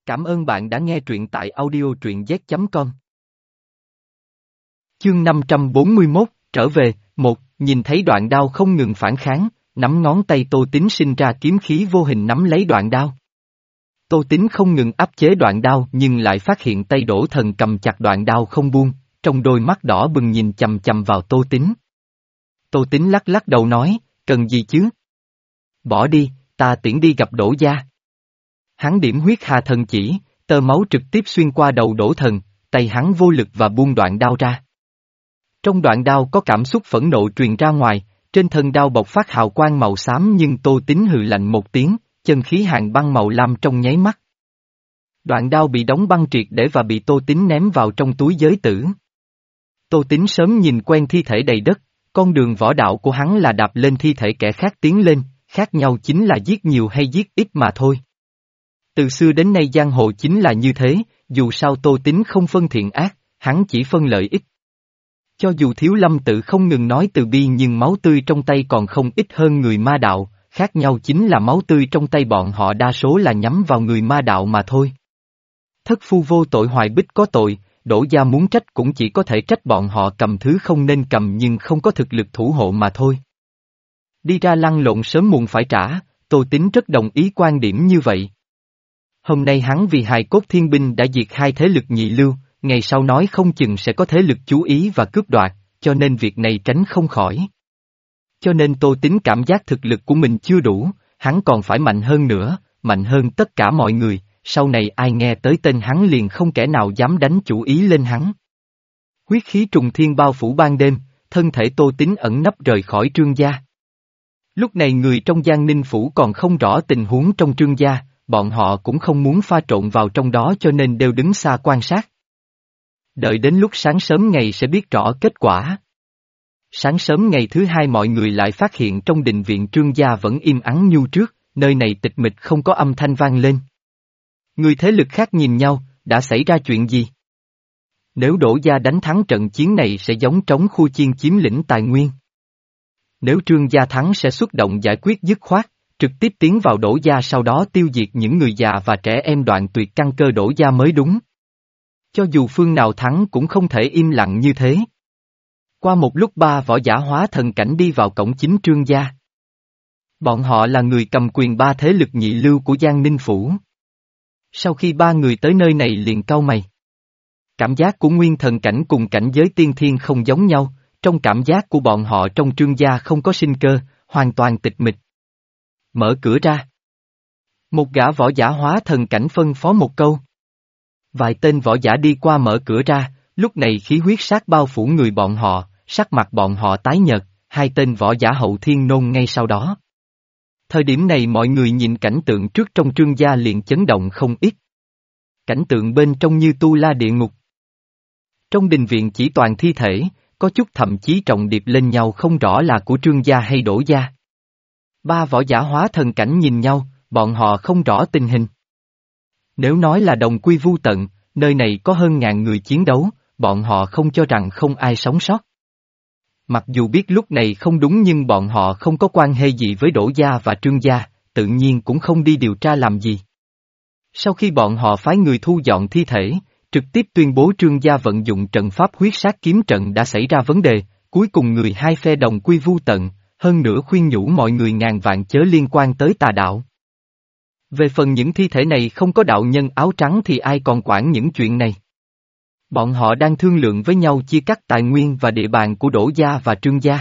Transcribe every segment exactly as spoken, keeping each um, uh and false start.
Cảm ơn bạn đã nghe truyện tại audio truyện z chấm com. Chương năm trăm bốn mươi mốt, trở về, một, nhìn thấy đoạn đao không ngừng phản kháng, nắm ngón tay Tô Tín sinh ra kiếm khí vô hình nắm lấy đoạn đao. Tô Tín không ngừng áp chế đoạn đao nhưng lại phát hiện tay Đỗ Thần cầm chặt đoạn đao không buông, trong đôi mắt đỏ bừng nhìn chầm chầm vào Tô Tín. Tô Tín lắc lắc đầu nói, cần gì chứ? Bỏ đi, ta tiễn đi gặp Đỗ gia. Hắn điểm huyết hà thần chỉ, tơ máu trực tiếp xuyên qua đầu Đỗ Thần, tay hắn vô lực và buông đoạn đao ra. Trong đoạn đao có cảm xúc phẫn nộ truyền ra ngoài, trên thân đao bộc phát hào quang màu xám nhưng Tô Tín hừ lạnh một tiếng, chân khí hàn băng màu lam trong nháy mắt. Đoạn đao bị đóng băng triệt để và bị Tô Tín ném vào trong túi giới tử. Tô Tín sớm nhìn quen thi thể đầy đất, con đường võ đạo của hắn là đạp lên thi thể kẻ khác tiến lên, khác nhau chính là giết nhiều hay giết ít mà thôi. Từ xưa đến nay giang hồ chính là như thế, dù sao Tô Tín không phân thiện ác, hắn chỉ phân lợi ích. Cho dù Thiếu Lâm Tự không ngừng nói từ bi nhưng máu tươi trong tay còn không ít hơn người ma đạo, khác nhau chính là máu tươi trong tay bọn họ đa số là nhắm vào người ma đạo mà thôi. Thất phu vô tội Hoài Bích có tội, Đỗ gia muốn trách cũng chỉ có thể trách bọn họ cầm thứ không nên cầm nhưng không có thực lực thủ hộ mà thôi. Đi ra lăn lộn sớm muộn phải trả, Tô Tín rất đồng ý quan điểm như vậy. Hôm nay hắn vì hài cốt thiên binh đã diệt hai thế lực nhị lưu, ngày sau nói không chừng sẽ có thế lực chú ý và cướp đoạt, cho nên việc này tránh không khỏi. Cho nên Tô Tín cảm giác thực lực của mình chưa đủ, hắn còn phải mạnh hơn nữa, mạnh hơn tất cả mọi người, sau này ai nghe tới tên hắn liền không kẻ nào dám đánh chủ ý lên hắn. Huyết khí trùng thiên bao phủ ban đêm, thân thể Tô Tín ẩn nấp rời khỏi Trương gia. Lúc này người trong Giang Ninh Phủ còn không rõ tình huống trong Trương gia, bọn họ cũng không muốn pha trộn vào trong đó cho nên đều đứng xa quan sát. Đợi đến lúc sáng sớm ngày sẽ biết rõ kết quả. Sáng sớm ngày thứ hai mọi người lại phát hiện trong đình viện Trương gia vẫn im ắng như trước, nơi này tịch mịch không có âm thanh vang lên. Người thế lực khác nhìn nhau, đã xảy ra chuyện gì? Nếu Đỗ gia đánh thắng trận chiến này sẽ giống trống khu chiên chiếm lĩnh tài nguyên. Nếu Trương gia thắng sẽ xuất động giải quyết dứt khoát, trực tiếp tiến vào Đỗ gia sau đó tiêu diệt những người già và trẻ em đoạn tuyệt căn cơ Đỗ gia mới đúng. Cho dù phương nào thắng cũng không thể im lặng như thế. Qua một lúc ba võ giả hóa thần cảnh đi vào cổng chính Trương gia. Bọn họ là người cầm quyền ba thế lực nhị lưu của Giang Ninh Phủ. Sau khi ba người tới nơi này liền cau mày. Cảm giác của nguyên thần cảnh cùng cảnh giới tiên thiên không giống nhau, trong cảm giác của bọn họ trong Trương gia không có sinh cơ, hoàn toàn tịch mịch. Mở cửa ra. Một gã võ giả hóa thần cảnh phân phó một câu. Vài tên võ giả đi qua mở cửa ra, lúc này khí huyết sát bao phủ người bọn họ, sắc mặt bọn họ tái nhợt, hai tên võ giả hậu thiên nôn ngay sau đó. Thời điểm này mọi người nhìn cảnh tượng trước trong Trương gia liền chấn động không ít. Cảnh tượng bên trong như tu la địa ngục. Trong đình viện chỉ toàn thi thể, có chút thậm chí trọng điệp lên nhau không rõ là của Trương gia hay Đỗ gia. Ba võ giả hóa thần cảnh nhìn nhau, bọn họ không rõ tình hình. Nếu nói là đồng quy vu tận, nơi này có hơn ngàn người chiến đấu, bọn họ không cho rằng không ai sống sót. Mặc dù biết lúc này không đúng nhưng bọn họ không có quan hệ gì với Đỗ gia và Trương gia, tự nhiên cũng không đi điều tra làm gì. Sau khi bọn họ phái người thu dọn thi thể, trực tiếp tuyên bố Trương gia vận dụng trận pháp huyết sát kiếm trận đã xảy ra vấn đề, cuối cùng người hai phe đồng quy vu tận, hơn nữa khuyên nhủ mọi người ngàn vạn chớ liên quan tới tà đạo. Về phần những thi thể này không có đạo nhân áo trắng thì ai còn quản những chuyện này. Bọn họ đang thương lượng với nhau chia cắt tài nguyên và địa bàn của Đỗ gia và Trương gia.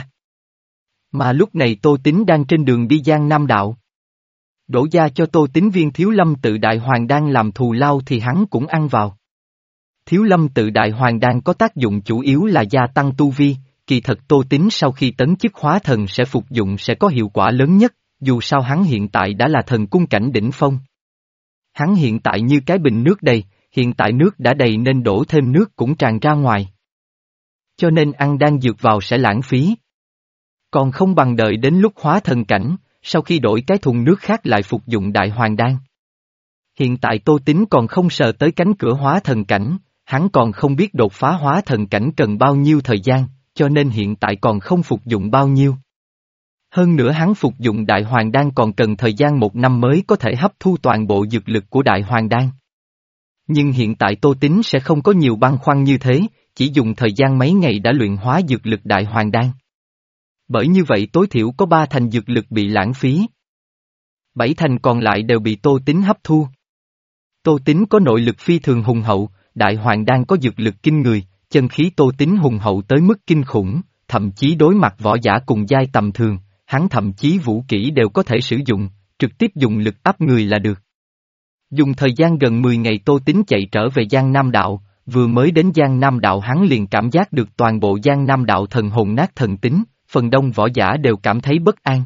Mà lúc này Tô Tín đang trên đường đi Giang Nam đạo. Đỗ gia cho Tô Tín viên Thiếu Lâm Tự Đại Hoàng Đan làm thù lao thì hắn cũng ăn vào. Thiếu Lâm Tự Đại Hoàng Đan có tác dụng chủ yếu là gia tăng tu vi, kỳ thật Tô Tín sau khi tấn chức hóa thần sẽ phục dụng sẽ có hiệu quả lớn nhất, dù sao hắn hiện tại đã là thần cung cảnh đỉnh phong. Hắn hiện tại như cái bình nước đầy, hiện tại nước đã đầy nên đổ thêm nước cũng tràn ra ngoài. Cho nên ăn đan dược vào sẽ lãng phí. Còn không bằng đợi đến lúc hóa thần cảnh, sau khi đổi cái thùng nước khác lại phục dụng Đại Hoàng Đan. Hiện tại Tô Tín còn không sờ tới cánh cửa hóa thần cảnh, hắn còn không biết đột phá hóa thần cảnh cần bao nhiêu thời gian, cho nên hiện tại còn không phục dụng bao nhiêu. Hơn nữa hắn phục dụng Đại Hoàng Đan còn cần thời gian một năm mới có thể hấp thu toàn bộ dược lực của Đại Hoàng Đan. Nhưng hiện tại Tô Tín sẽ không có nhiều băn khoăn như thế, chỉ dùng thời gian mấy ngày đã luyện hóa dược lực đại hoàng đan. Bởi như vậy tối thiểu có ba thành dược lực bị lãng phí. Bảy thành còn lại đều bị Tô Tín hấp thu. Tô Tín có nội lực phi thường hùng hậu, đại hoàng đan có dược lực kinh người, chân khí Tô Tín hùng hậu tới mức kinh khủng, thậm chí đối mặt võ giả cùng giai tầm thường, hắn thậm chí vũ kỹ đều có thể sử dụng, trực tiếp dùng lực áp người là được. Dùng thời gian gần mười ngày Tô Tín chạy trở về Giang Nam Đạo, vừa mới đến Giang Nam Đạo hắn liền cảm giác được toàn bộ Giang Nam Đạo thần hồn nát thần tính, phần đông võ giả đều cảm thấy bất an.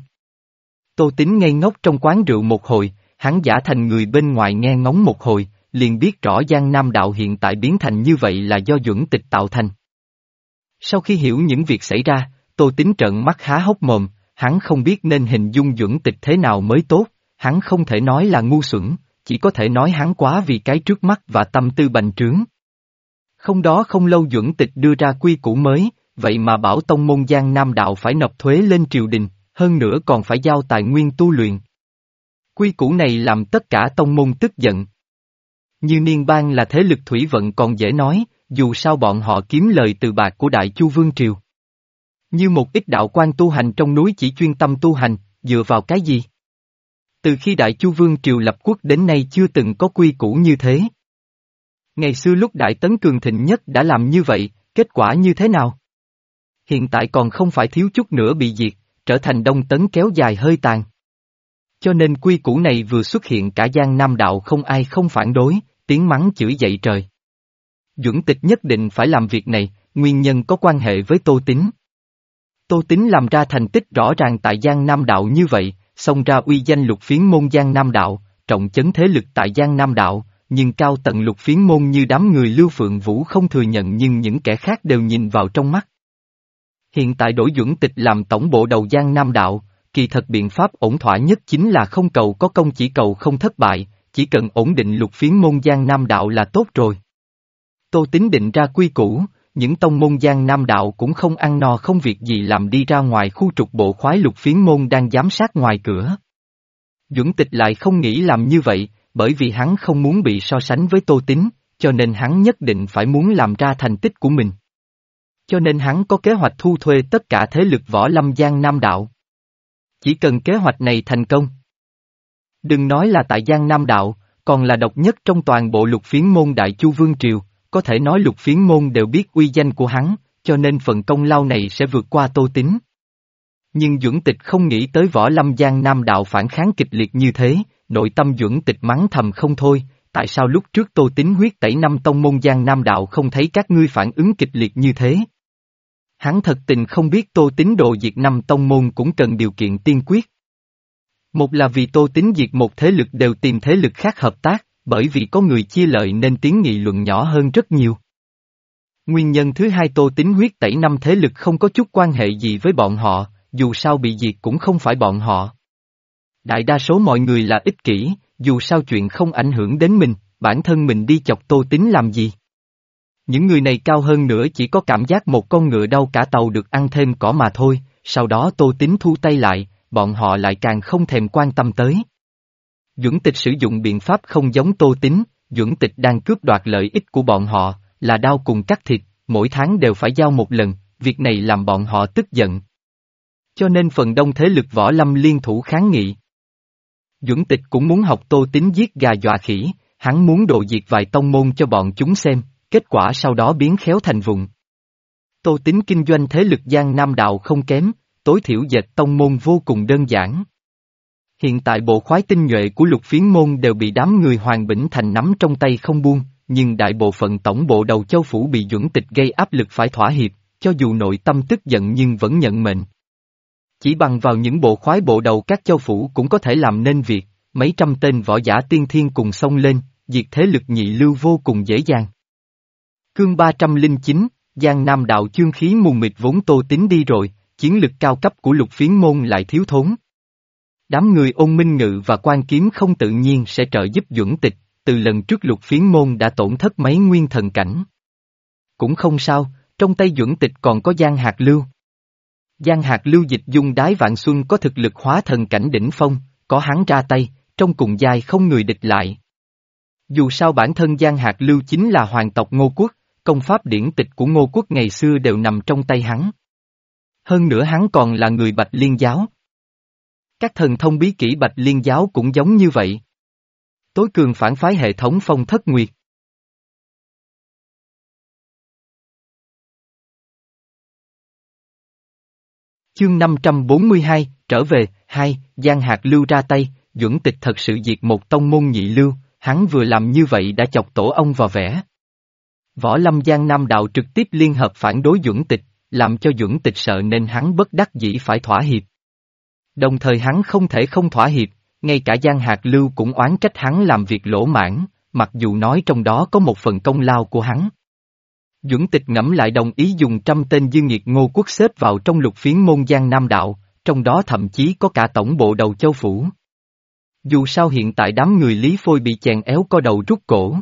Tô Tín ngây ngốc trong quán rượu một hồi, hắn giả thành người bên ngoài nghe ngóng một hồi, liền biết rõ Giang Nam Đạo hiện tại biến thành như vậy là do Duẩn Tịch tạo thành. Sau khi hiểu những việc xảy ra, Tô Tín trợn mắt há hốc mồm, hắn không biết nên hình dung Duẩn Tịch thế nào mới tốt, hắn không thể nói là ngu xuẩn, chỉ có thể nói hắn quá vì cái trước mắt và tâm tư bành trướng. Không đó không lâu Duẩn Tịch đưa ra quy củ mới, vậy mà bảo tông môn Giang Nam Đạo phải nộp thuế lên triều đình, hơn nữa còn phải giao tài nguyên tu luyện. Quy củ này làm tất cả tông môn tức giận. Như Niên Bang là thế lực thủy vận còn dễ nói, dù sao bọn họ kiếm lời từ bạc của Đại Chu Vương Triều. Như một ít đạo quan tu hành trong núi chỉ chuyên tâm tu hành, dựa vào cái gì? Từ khi Đại Chu Vương Triều lập quốc đến nay chưa từng có quy củ như thế. Ngày xưa lúc Đại Tấn cường thịnh nhất đã làm như vậy, kết quả như thế nào? Hiện tại còn không phải thiếu chút nữa bị diệt, trở thành Đông Tấn kéo dài hơi tàn. Cho nên quy củ này vừa xuất hiện cả Giang Nam Đạo không ai không phản đối, tiếng mắng chửi dậy trời. Duẩn Tịch nhất định phải làm việc này, nguyên nhân có quan hệ với Tô Tín. Tô Tín làm ra thành tích rõ ràng tại Giang Nam Đạo như vậy, xông ra uy danh lục phiến môn Giang Nam Đạo, trọng chấn thế lực tại Giang Nam Đạo, nhưng cao tận lục phiến môn như đám người Lưu Phượng Vũ không thừa nhận nhưng những kẻ khác đều nhìn vào trong mắt. Hiện tại đổi Duẩn Tịch làm tổng bộ đầu Giang Nam Đạo, kỳ thật biện pháp ổn thỏa nhất chính là không cầu có công chỉ cầu không thất bại, chỉ cần ổn định lục phiến môn Giang Nam Đạo là tốt rồi. Tô Tín định ra quy củ, những tông môn Giang Nam Đạo cũng không ăn no không việc gì làm đi ra ngoài khu trục bộ khoái lục phiến môn đang giám sát ngoài cửa. Duẩn Tịch lại không nghĩ làm như vậy, bởi vì hắn không muốn bị so sánh với Tô Tín, cho nên hắn nhất định phải muốn làm ra thành tích của mình. Cho nên hắn có kế hoạch thu thuê tất cả thế lực võ lâm Giang Nam Đạo. Chỉ cần kế hoạch này thành công. Đừng nói là tại Giang Nam Đạo, còn là độc nhất trong toàn bộ lục phiến môn Đại Chu Vương Triều, có thể nói lục phiến môn đều biết uy danh của hắn, cho nên phần công lao này sẽ vượt qua Tô Tín. Nhưng Duẩn Tịch không nghĩ tới võ lâm Giang Nam Đạo phản kháng kịch liệt như thế, nội tâm Duẩn Tịch mắng thầm không thôi, tại sao lúc trước Tô Tín huyết tẩy năm tông môn Giang Nam Đạo không thấy các ngươi phản ứng kịch liệt như thế? Hắn thật tình không biết Tô Tín đồ diệt năm tông môn cũng cần điều kiện tiên quyết. Một là vì Tô Tín diệt một thế lực đều tìm thế lực khác hợp tác, bởi vì có người chia lợi nên tiếng nghị luận nhỏ hơn rất nhiều. Nguyên nhân thứ hai Tô Tín huyết tẩy năm thế lực không có chút quan hệ gì với bọn họ, dù sao bị diệt cũng không phải bọn họ. Đại đa số mọi người là ích kỷ, dù sao chuyện không ảnh hưởng đến mình, bản thân mình đi chọc Tô Tín làm gì. Những người này cao hơn nữa chỉ có cảm giác một con ngựa đau cả tàu được ăn thêm cỏ mà thôi, sau đó Tô Tín thu tay lại, bọn họ lại càng không thèm quan tâm tới. Duẩn Tịch sử dụng biện pháp không giống Tô Tín, Duẩn Tịch đang cướp đoạt lợi ích của bọn họ, là đao cùng cắt thịt, mỗi tháng đều phải giao một lần, việc này làm bọn họ tức giận. Cho nên phần đông thế lực võ lâm liên thủ kháng nghị. Duẩn Tịch cũng muốn học Tô Tín giết gà dọa khỉ, hắn muốn độ diệt vài tông môn cho bọn chúng xem, kết quả sau đó biến khéo thành vụng. Tô Tín kinh doanh thế lực Giang Nam Đạo không kém, tối thiểu dệt tông môn vô cùng đơn giản. Hiện tại bộ khoái tinh nhuệ của lục phiến môn đều bị đám người Hoàng Bỉnh Thành nắm trong tay không buông, nhưng đại bộ phận tổng bộ đầu châu phủ bị Duẩn Tịch gây áp lực phải thỏa hiệp, cho dù nội tâm tức giận nhưng vẫn nhận mệnh. Chỉ bằng vào những bộ khoái bộ đầu các châu phủ cũng có thể làm nên việc, mấy trăm tên võ giả tiên thiên cùng xông lên, diệt thế lực nhị lưu vô cùng dễ dàng. Cương ba trăm lẻ chín, Giang Nam Đạo chương khí mù mịt vốn Tô Tín đi rồi, chiến lực cao cấp của lục phiến môn lại thiếu thốn. Đám người Ôn Minh Ngự và Quan Kiếm không tự nhiên sẽ trợ giúp Duẩn Tịch, từ lần trước lục phiến môn đã tổn thất mấy nguyên thần cảnh. Cũng không sao, trong tay Duẩn Tịch còn có Giang Hạt Lưu. Giang Hạt Lưu dịch dung đái vạn xuân có thực lực hóa thần cảnh đỉnh phong, có hắn ra tay, trong cùng giai không người địch lại. Dù sao bản thân Giang Hạc Lưu chính là hoàng tộc Ngô Quốc, công pháp điển tịch của Ngô Quốc ngày xưa đều nằm trong tay hắn. Hơn nữa hắn còn là người Bạch Liên giáo. Các thần thông bí kỹ Bạch Liên giáo cũng giống như vậy. Tối cường phản phái hệ thống Phong Thất Nguyệt. Chương năm trăm bốn mươi hai, trở về, hai, Giang Hạc Lưu ra tay, Duẩn Tịch thật sự diệt một tông môn nhị lưu, hắn vừa làm như vậy đã chọc tổ ông vào vẽ. Võ Lâm Giang Nam đạo trực tiếp liên hợp phản đối Duẩn Tịch, làm cho Duẩn Tịch sợ nên hắn bất đắc dĩ phải thỏa hiệp. Đồng thời hắn không thể không thỏa hiệp, ngay cả Giang Hạc Lưu cũng oán trách hắn làm việc lỗ mãn, mặc dù nói trong đó có một phần công lao của hắn. Duẩn Tịch ngẫm lại đồng ý dùng trăm tên dư nghiệt Ngô Quốc xếp vào trong lục phiến môn Giang Nam đạo, trong đó thậm chí có cả tổng bộ Đầu Châu Phủ. Dù sao hiện tại đám người Lý Phôi bị chèn éo co đầu rút cổ.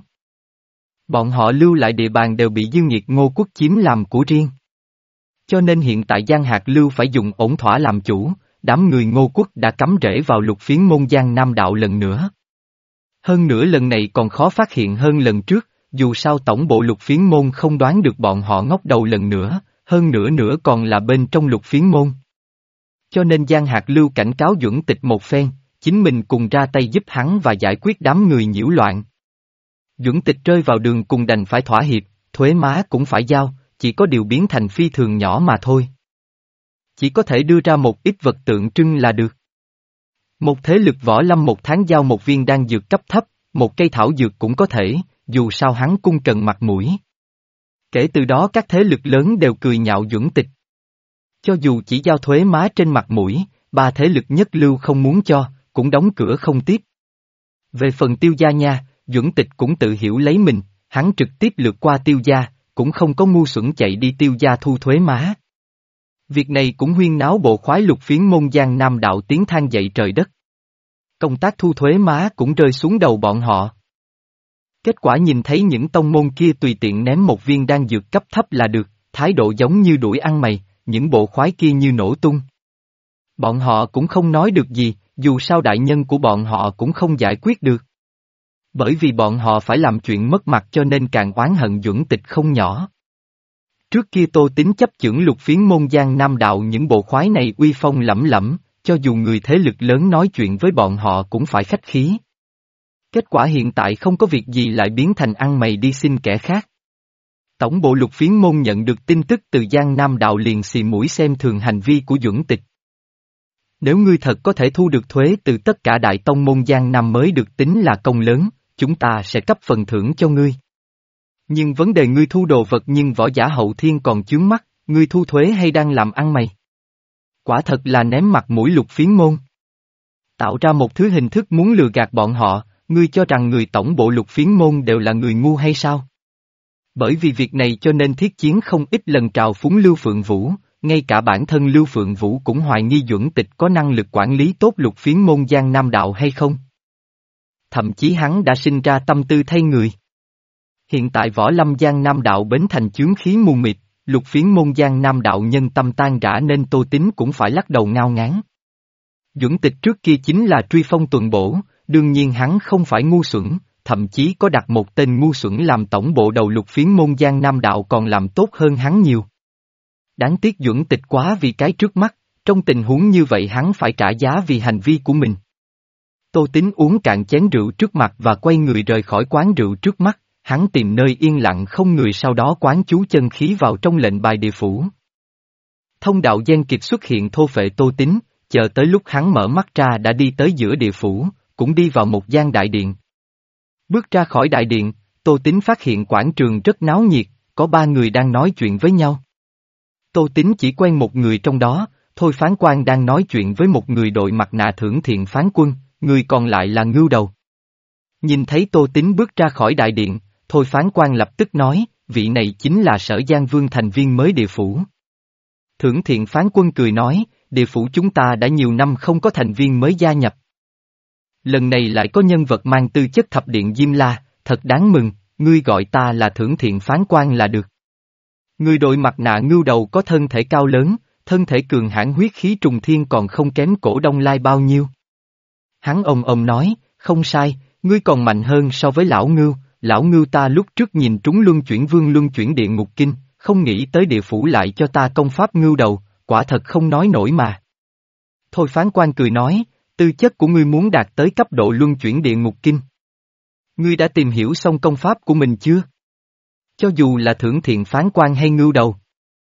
Bọn họ lưu lại địa bàn đều bị dư nghiệt Ngô Quốc chiếm làm của riêng. Cho nên hiện tại Giang Hạc Lưu phải dùng ổn thỏa làm chủ, đám người Ngô Quốc đã cắm rễ vào lục phiến môn Giang Nam đạo lần nữa. Hơn nữa lần này còn khó phát hiện hơn lần trước, dù sao tổng bộ lục phiến môn không đoán được bọn họ ngóc đầu lần nữa, hơn nữa nữa còn là bên trong lục phiến môn. Cho nên Giang Hạc Lưu cảnh cáo Duẩn Tịch một phen, chính mình cùng ra tay giúp hắn và giải quyết đám người nhiễu loạn. Duẩn Tịch rơi vào đường cùng đành phải thỏa hiệp, thuế má cũng phải giao, chỉ có điều biến thành phi thường nhỏ mà thôi. Chỉ có thể đưa ra một ít vật tượng trưng là được. Một thế lực võ lâm một tháng giao một viên đan dược cấp thấp, một cây thảo dược cũng có thể, dù sao hắn cung cần mặt mũi. Kể từ đó các thế lực lớn đều cười nhạo Duẩn Tịch. Cho dù chỉ giao thuế má trên mặt mũi, ba thế lực nhất lưu không muốn cho, cũng đóng cửa không tiếp. Về phần Tiêu gia nha, Duẩn Tịch cũng tự hiểu lấy mình, hắn trực tiếp lượt qua Tiêu gia, cũng không có ngu xuẩn chạy đi Tiêu gia thu thuế má. Việc này cũng huyên náo bộ khoái lục phiến môn Giang Nam đạo tiếng than dậy trời đất. Công tác thu thuế má cũng rơi xuống đầu bọn họ. Kết quả nhìn thấy những tông môn kia tùy tiện ném một viên đan dược cấp thấp là được, thái độ giống như đuổi ăn mày, những bộ khoái kia như nổ tung. Bọn họ cũng không nói được gì, dù sao đại nhân của bọn họ cũng không giải quyết được. Bởi vì bọn họ phải làm chuyện mất mặt cho nên càng oán hận Duẩn Tịch không nhỏ. Trước kia Tô Tín chấp chưởng lục phiến môn Giang Nam đạo những bộ khoái này uy phong lẫm lẫm, cho dù người thế lực lớn nói chuyện với bọn họ cũng phải khách khí. Kết quả hiện tại không có việc gì lại biến thành ăn mày đi xin kẻ khác. Tổng bộ lục phiến môn nhận được tin tức từ Giang Nam đạo liền xì mũi xem thường hành vi của Duẩn Tịch. Nếu ngươi thật có thể thu được thuế từ tất cả đại tông môn Giang Nam mới được tính là công lớn, chúng ta sẽ cấp phần thưởng cho ngươi. Nhưng vấn đề ngươi thu đồ vật nhưng võ giả hậu thiên còn chướng mắt, ngươi thu thuế hay đang làm ăn mày? Quả thật là ném mặt mũi lục phiến môn. Tạo ra một thứ hình thức muốn lừa gạt bọn họ, ngươi cho rằng người tổng bộ lục phiến môn đều là người ngu hay sao? Bởi vì việc này cho nên Thiết Chiến không ít lần trào phúng Lưu Phượng Vũ, ngay cả bản thân Lưu Phượng Vũ cũng hoài nghi Duẩn Tịch có năng lực quản lý tốt lục phiến môn Giang Nam đạo hay không. Thậm chí hắn đã sinh ra tâm tư thay người. Hiện tại võ lâm Giang Nam đạo bến thành chướng khí mù mịt, lục phiến môn Giang Nam đạo nhân tâm tan rã nên Tô Tín cũng phải lắc đầu ngao ngán. Duẩn Tịch trước kia chính là truy phong tuần bổ, đương nhiên hắn không phải ngu xuẩn, thậm chí có đặt một tên ngu xuẩn làm tổng bộ đầu lục phiến môn Giang Nam đạo còn làm tốt hơn hắn nhiều. Đáng tiếc Duẩn Tịch quá vì cái trước mắt, trong tình huống như vậy hắn phải trả giá vì hành vi của mình. Tô Tín uống cạn chén rượu trước mặt và quay người rời khỏi quán rượu trước mắt, hắn tìm nơi yên lặng không người sau đó quán chú chân khí vào trong lệnh bài địa phủ. Thông đạo gen kịp xuất hiện thô phệ Tô Tín, chờ tới lúc hắn mở mắt ra đã đi tới giữa địa phủ, cũng đi vào một gian đại điện. Bước ra khỏi đại điện, Tô Tín phát hiện quảng trường rất náo nhiệt, có ba người đang nói chuyện với nhau. Tô Tín chỉ quen một người trong đó, Thôi Phán Quan đang nói chuyện với một người đội mặt nạ Thưởng Thiện Phán Quân, người còn lại là Ngưu Đầu. Nhìn thấy Tô Tín bước ra khỏi đại điện, Thôi Phán Quan lập tức nói, vị này chính là Sở Giang Vương thành viên mới địa phủ. Thưởng Thiện Phán Quân cười nói, địa phủ chúng ta đã nhiều năm không có thành viên mới gia nhập. Lần này lại có nhân vật mang tư chất thập điện Diêm La, thật đáng mừng, ngươi gọi ta là Thưởng Thiện Phán Quan là được. Người đội mặt nạ Ngưu Đầu có thân thể cao lớn, thân thể cường hãn huyết khí trùng thiên còn không kém Cổ Đông Lai bao nhiêu. Hắn ồm ồm nói, không sai, ngươi còn mạnh hơn so với lão ngưu, lão ngưu ta lúc trước nhìn trúng luân chuyển vương luân chuyển địa ngục kinh, không nghĩ tới địa phủ lại cho ta công pháp ngưu đầu, quả thật không nói nổi mà. Thôi phán quan cười nói, tư chất của ngươi muốn đạt tới cấp độ luân chuyển địa ngục kinh. Ngươi đã tìm hiểu xong công pháp của mình chưa? Cho dù là thưởng thiện phán quan hay ngưu đầu.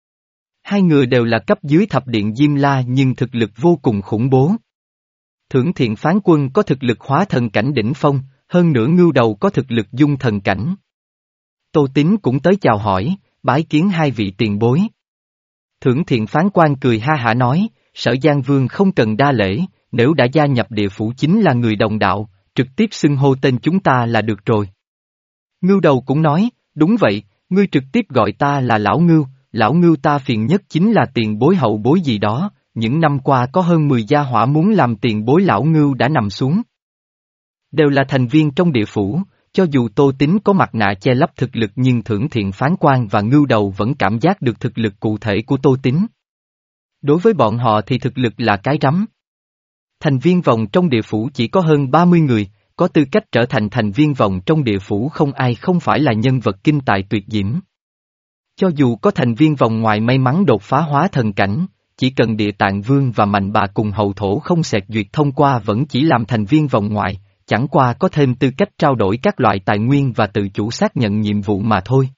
Hai người đều là cấp dưới thập điện Diêm La nhưng thực lực vô cùng khủng bố. Thưởng thiện phán quân có thực lực hóa thần cảnh đỉnh phong, hơn nữa ngưu đầu có thực lực dung thần cảnh. Tô Tín cũng tới chào hỏi, bái kiến hai vị tiền bối. Thưởng thiện phán quan cười ha hả nói, Sở Giang Vương không cần đa lễ, nếu đã gia nhập địa phủ chính là người đồng đạo, trực tiếp xưng hô tên chúng ta là được rồi. Ngưu đầu cũng nói, đúng vậy, ngươi trực tiếp gọi ta là Lão Ngưu, Lão Ngưu ta phiền nhất chính là tiền bối hậu bối gì đó, những năm qua có hơn mười gia hỏa muốn làm tiền bối Lão Ngưu đã nằm xuống. Đều là thành viên trong địa phủ, cho dù Tô Tín có mặt nạ che lấp thực lực nhưng thưởng thiện phán quan và ngưu đầu vẫn cảm giác được thực lực cụ thể của Tô Tín. Đối với bọn họ thì thực lực là cái rắm. Thành viên vòng trong địa phủ chỉ có hơn ba mươi người, có tư cách trở thành thành viên vòng trong địa phủ không ai không phải là nhân vật kinh tài tuyệt diễm. Cho dù có thành viên vòng ngoài may mắn đột phá hóa thần cảnh, chỉ cần Địa Tạng Vương và Mạnh Bà cùng hậu thổ không xẹt duyệt thông qua vẫn chỉ làm thành viên vòng ngoài, chẳng qua có thêm tư cách trao đổi các loại tài nguyên và tự chủ xác nhận nhiệm vụ mà thôi.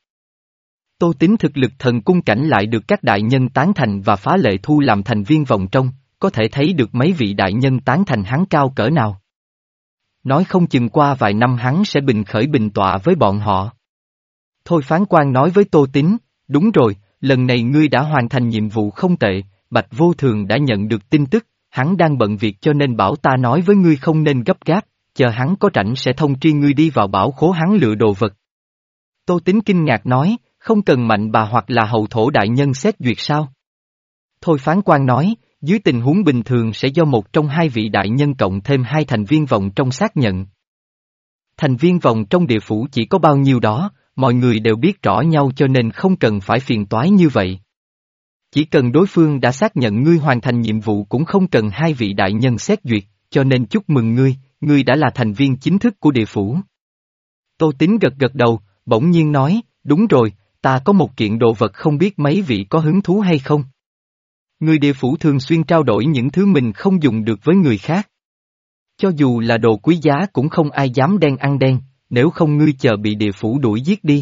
Tô Tín thực lực thần cung cảnh lại được các đại nhân tán thành và phá lệ thu làm thành viên vòng trong, có thể thấy được mấy vị đại nhân tán thành hắn cao cỡ nào. Nói không chừng qua vài năm hắn sẽ bình khởi bình tọa với bọn họ. Thôi phán quan nói với Tô Tín, đúng rồi, lần này ngươi đã hoàn thành nhiệm vụ không tệ, Bạch Vô Thường đã nhận được tin tức, hắn đang bận việc cho nên bảo ta nói với ngươi không nên gấp gáp, chờ hắn có rảnh sẽ thông tri ngươi đi vào bảo khố hắn lựa đồ vật. Tô Tín kinh ngạc nói, không cần Mạnh Bà hoặc là hậu thổ đại nhân xét duyệt sao? Thôi phán quan nói, dưới tình huống bình thường sẽ do một trong hai vị đại nhân cộng thêm hai thành viên vòng trong xác nhận. Thành viên vòng trong địa phủ chỉ có bao nhiêu đó, mọi người đều biết rõ nhau cho nên không cần phải phiền toái như vậy. Chỉ cần đối phương đã xác nhận ngươi hoàn thành nhiệm vụ cũng không cần hai vị đại nhân xét duyệt, cho nên chúc mừng ngươi, ngươi đã là thành viên chính thức của địa phủ. Tô Tín gật gật đầu, bỗng nhiên nói, đúng rồi, ta có một kiện đồ vật không biết mấy vị có hứng thú hay không. Người địa phủ thường xuyên trao đổi những thứ mình không dùng được với người khác. Cho dù là đồ quý giá cũng không ai dám đen ăn đen, nếu không ngươi chờ bị địa phủ đuổi giết đi.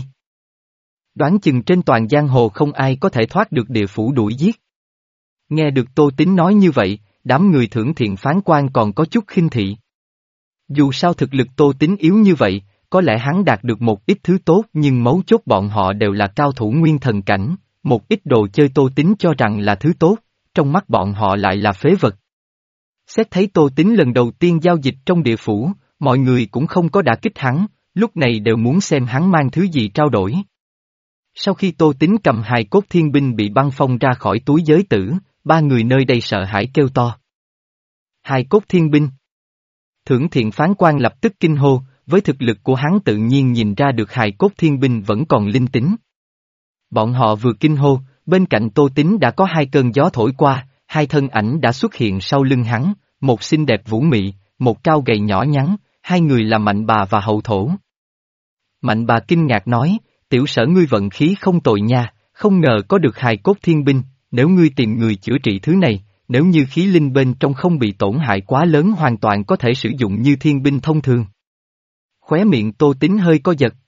Đoán chừng trên toàn giang hồ không ai có thể thoát được địa phủ đuổi giết. Nghe được Tô Tín nói như vậy, đám người thưởng thiện phán quan còn có chút khinh thị. Dù sao thực lực Tô Tín yếu như vậy, có lẽ hắn đạt được một ít thứ tốt nhưng mấu chốt bọn họ đều là cao thủ nguyên thần cảnh, một ít đồ chơi Tô Tín cho rằng là thứ tốt, trong mắt bọn họ lại là phế vật. Xét thấy Tô Tín lần đầu tiên giao dịch trong địa phủ, mọi người cũng không có đả kích hắn, lúc này đều muốn xem hắn mang thứ gì trao đổi. Sau khi Tô Tín cầm hài cốt thiên binh bị băng phong ra khỏi túi giới tử, ba người nơi đây sợ hãi kêu to. Hài cốt thiên binh. Thưởng thiện phán quan lập tức kinh hô, với thực lực của hắn tự nhiên nhìn ra được hài cốt thiên binh vẫn còn linh tính. Bọn họ vừa kinh hô, bên cạnh Tô Tín đã có hai cơn gió thổi qua, hai thân ảnh đã xuất hiện sau lưng hắn, một xinh đẹp vũ mị, một cao gầy nhỏ nhắn, hai người là Mạnh Bà và hậu thổ. Mạnh Bà kinh ngạc nói, tiểu Sở ngươi vận khí không tồi nha, không ngờ có được hài cốt thiên binh, nếu ngươi tìm người chữa trị thứ này, nếu như khí linh bên trong không bị tổn hại quá lớn hoàn toàn có thể sử dụng như thiên binh thông thường. Khóe miệng Tô Tín hơi co giật.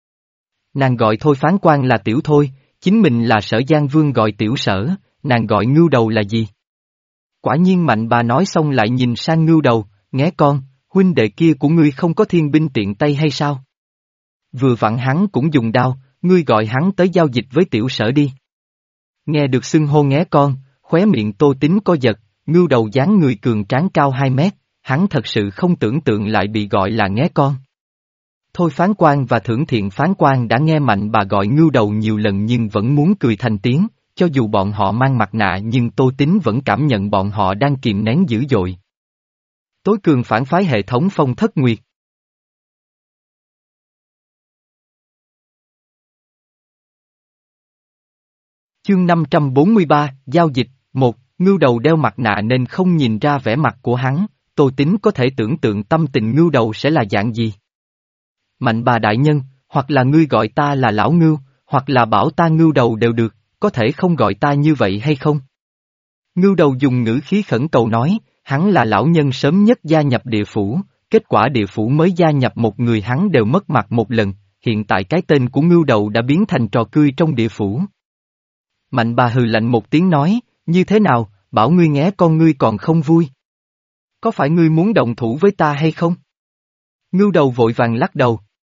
Nàng gọi Thôi phán quan là tiểu Thôi, chính mình là Sở Giang Vương gọi tiểu Sở, nàng gọi ngưu đầu là gì? Quả nhiên Mạnh Bà nói xong lại nhìn sang ngưu đầu, nghé con, huynh đệ kia của ngươi không có thiên binh tiện tay hay sao? Vừa vặn hắn cũng dùng đao, ngươi gọi hắn tới giao dịch với tiểu Sở đi. Nghe được xưng hô nghé con, khóe miệng Tô Tín co giật, ngưu đầu dáng người cường tráng cao hai mét, hắn thật sự không tưởng tượng lại bị gọi là nghé con. Thôi phán quan và thưởng thiện phán quan đã nghe Mạnh Bà gọi ngưu đầu nhiều lần nhưng vẫn muốn cười thành tiếng, cho dù bọn họ mang mặt nạ nhưng Tô Tín vẫn cảm nhận bọn họ đang kìm nén dữ dội. Tối cường phản phái hệ thống Phong Thất Nguyệt. Chương năm trăm bốn mươi ba, Giao dịch, một, ngưu đầu đeo mặt nạ nên không nhìn ra vẻ mặt của hắn, Tô Tín có thể tưởng tượng tâm tình ngưu đầu sẽ là dạng gì. Mạnh bà đại nhân, hoặc là ngươi gọi ta là lão ngưu, hoặc là bảo ta ngưu đầu đều được, có thể không gọi ta như vậy hay không? Ngưu đầu dùng ngữ khí khẩn cầu nói, hắn là lão nhân sớm nhất gia nhập địa phủ, kết quả địa phủ mới gia nhập một người hắn đều mất mặt một lần, hiện tại cái tên của ngưu đầu đã biến thành trò cười trong địa phủ. Mạnh bà hừ lạnh một tiếng nói, như thế nào, bảo ngươi nghé con ngươi còn không vui. Có phải ngươi muốn động thủ với ta hay không? Ngưu đầu vội vàng lắc đầu.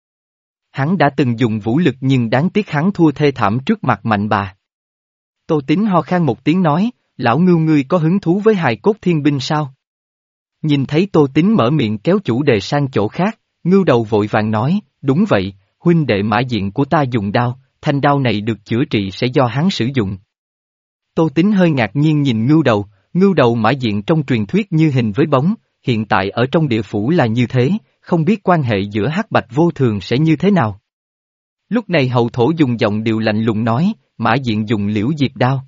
Hắn đã từng dùng vũ lực nhưng đáng tiếc hắn thua thê thảm trước mặt mạnh bà. Tô Tín ho khan một tiếng nói, lão ngưu ngươi có hứng thú với hài cốt thiên binh sao? Nhìn thấy Tô Tín mở miệng kéo chủ đề sang chỗ khác, ngưu đầu vội vàng nói, đúng vậy, huynh đệ Mã Diện của ta dùng đao, thanh đao này được chữa trị sẽ do hắn sử dụng. Tô Tín hơi ngạc nhiên nhìn ngưu đầu, ngưu đầu Mã Diện trong truyền thuyết như hình với bóng, hiện tại ở trong địa phủ là như thế, không biết quan hệ giữa hắc bạch vô thường sẽ như thế nào. Lúc này hậu thổ dùng giọng điệu lạnh lùng nói, Mã Diện dùng liễu diệp đao.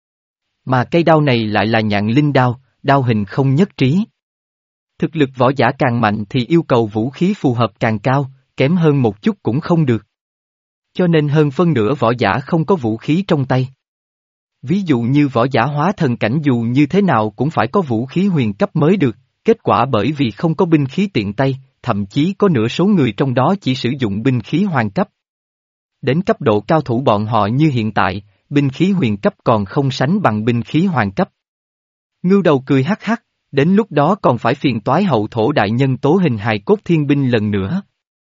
Mà cây đao này lại là nhạn linh đao, đao hình không nhất trí. Thực lực võ giả càng mạnh thì yêu cầu vũ khí phù hợp càng cao, kém hơn một chút cũng không được. Cho nên hơn phân nửa võ giả không có vũ khí trong tay. Ví dụ như võ giả hóa thần cảnh dù như thế nào cũng phải có vũ khí huyền cấp mới được, kết quả bởi vì không có binh khí tiện tay, thậm chí có nửa số người trong đó chỉ sử dụng binh khí hoàng cấp. Đến cấp độ cao thủ bọn họ như hiện tại, binh khí huyền cấp còn không sánh bằng binh khí hoàng cấp. Ngưu đầu cười hắc hắc, đến lúc đó còn phải phiền toái hậu thổ đại nhân tố hình hài cốt thiên binh lần nữa.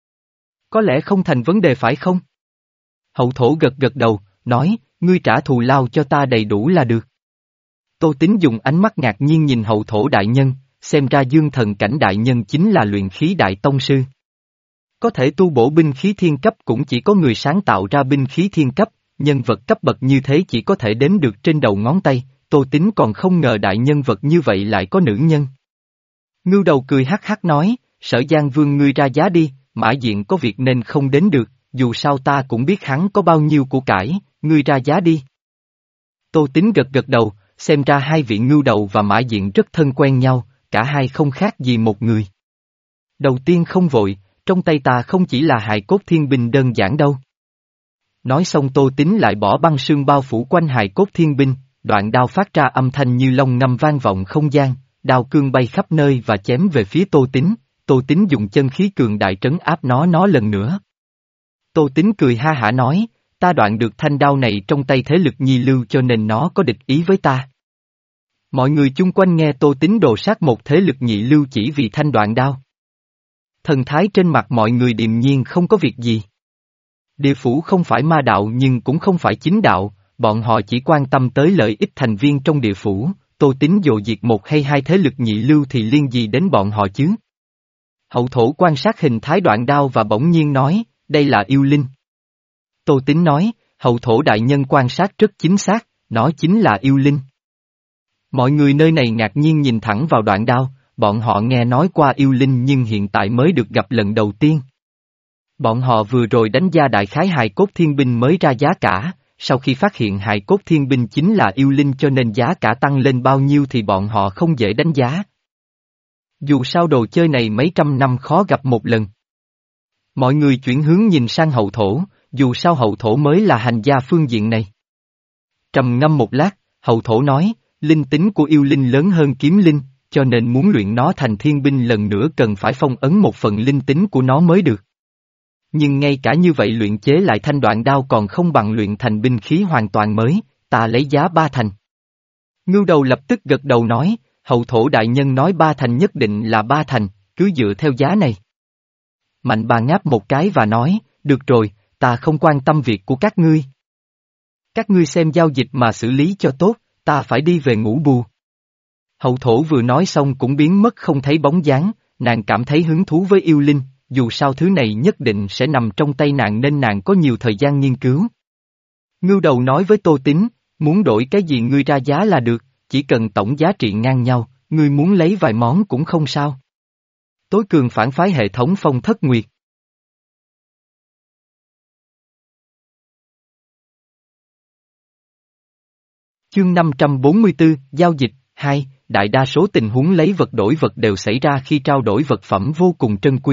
Có lẽ không thành vấn đề phải không? Hậu thổ gật gật đầu, nói, ngươi trả thù lao cho ta đầy đủ là được. Tô Tín dùng ánh mắt ngạc nhiên nhìn hậu thổ đại nhân, xem ra dương thần cảnh đại nhân chính là luyện khí đại tông sư. Có thể tu bổ binh khí thiên cấp cũng chỉ có người sáng tạo ra binh khí thiên cấp, nhân vật cấp bậc như thế chỉ có thể đếm được trên đầu ngón tay, Tô Tín còn không ngờ đại nhân vật như vậy lại có nữ nhân. Ngưu đầu cười hắc hắc nói, Sở Giang Vương ngươi ra giá đi, Mã Diện có việc nên không đến được, dù sao ta cũng biết hắn có bao nhiêu của cải, ngươi ra giá đi. Tô Tín gật gật đầu, xem ra hai vị ngưu đầu và Mã Diện rất thân quen nhau, cả hai không khác gì một người. Đầu tiên không vội, trong tay ta không chỉ là hài cốt thiên binh đơn giản đâu. Nói xong Tô Tín lại bỏ băng sương bao phủ quanh hài cốt thiên binh, đoạn đao phát ra âm thanh như long ngâm vang vọng không gian, đao cương bay khắp nơi và chém về phía Tô Tín. Tô Tín dùng chân khí cường đại trấn áp nó nó lần nữa. Tô Tín cười ha hả nói, ta đoạn được thanh đao này trong tay thế lực nhi lưu cho nên nó có địch ý với ta. Mọi người chung quanh nghe Tô Tín đồ sát một thế lực nhị lưu chỉ vì thanh đoạn đao. Thần thái trên mặt mọi người điềm nhiên không có việc gì. Địa phủ không phải ma đạo nhưng cũng không phải chính đạo, bọn họ chỉ quan tâm tới lợi ích thành viên trong địa phủ, Tô Tín dồ diệt một hay hai thế lực nhị lưu thì liên gì đến bọn họ chứ? Hậu thổ quan sát hình thái đoạn đao và bỗng nhiên nói, đây là yêu linh. Tô Tín nói, hậu thổ đại nhân quan sát rất chính xác, nó chính là yêu linh. Mọi người nơi này ngạc nhiên nhìn thẳng vào đoạn đao, bọn họ nghe nói qua yêu linh nhưng hiện tại mới được gặp lần đầu tiên. Bọn họ vừa rồi đánh giá đại khái hài cốt thiên binh mới ra giá cả, sau khi phát hiện hài cốt thiên binh chính là yêu linh cho nên giá cả tăng lên bao nhiêu thì bọn họ không dễ đánh giá. Dù sao đồ chơi này mấy trăm năm khó gặp một lần. Mọi người chuyển hướng nhìn sang hậu thổ, dù sao hậu thổ mới là hành gia phương diện này. Trầm ngâm một lát, hậu thổ nói, linh tính của yêu linh lớn hơn kiếm linh, cho nên muốn luyện nó thành thiên binh lần nữa cần phải phong ấn một phần linh tính của nó mới được. Nhưng ngay cả như vậy luyện chế lại thanh đoạn đao còn không bằng luyện thành binh khí hoàn toàn mới, ta lấy giá ba thành. Ngưu đầu lập tức gật đầu nói, hậu thổ đại nhân nói ba thành nhất định là ba thành, cứ dựa theo giá này. Mạnh bà ngáp một cái và nói, được rồi, ta không quan tâm việc của các ngươi. Các ngươi xem giao dịch mà xử lý cho tốt, ta phải đi về ngủ bù. Hậu thổ vừa nói xong cũng biến mất không thấy bóng dáng, nàng cảm thấy hứng thú với yêu linh, dù sao thứ này nhất định sẽ nằm trong tay nàng nên nàng có nhiều thời gian nghiên cứu. Ngưu đầu nói với Tô Tín, muốn đổi cái gì ngươi ra giá là được, chỉ cần tổng giá trị ngang nhau, ngươi muốn lấy vài món cũng không sao. Tối cường phản phái hệ thống Phong Thất Nguyệt. Chương năm trăm bốn mươi tư, Giao dịch, hai, đại đa số tình huống lấy vật đổi vật đều xảy ra khi trao đổi vật phẩm vô cùng trân quý,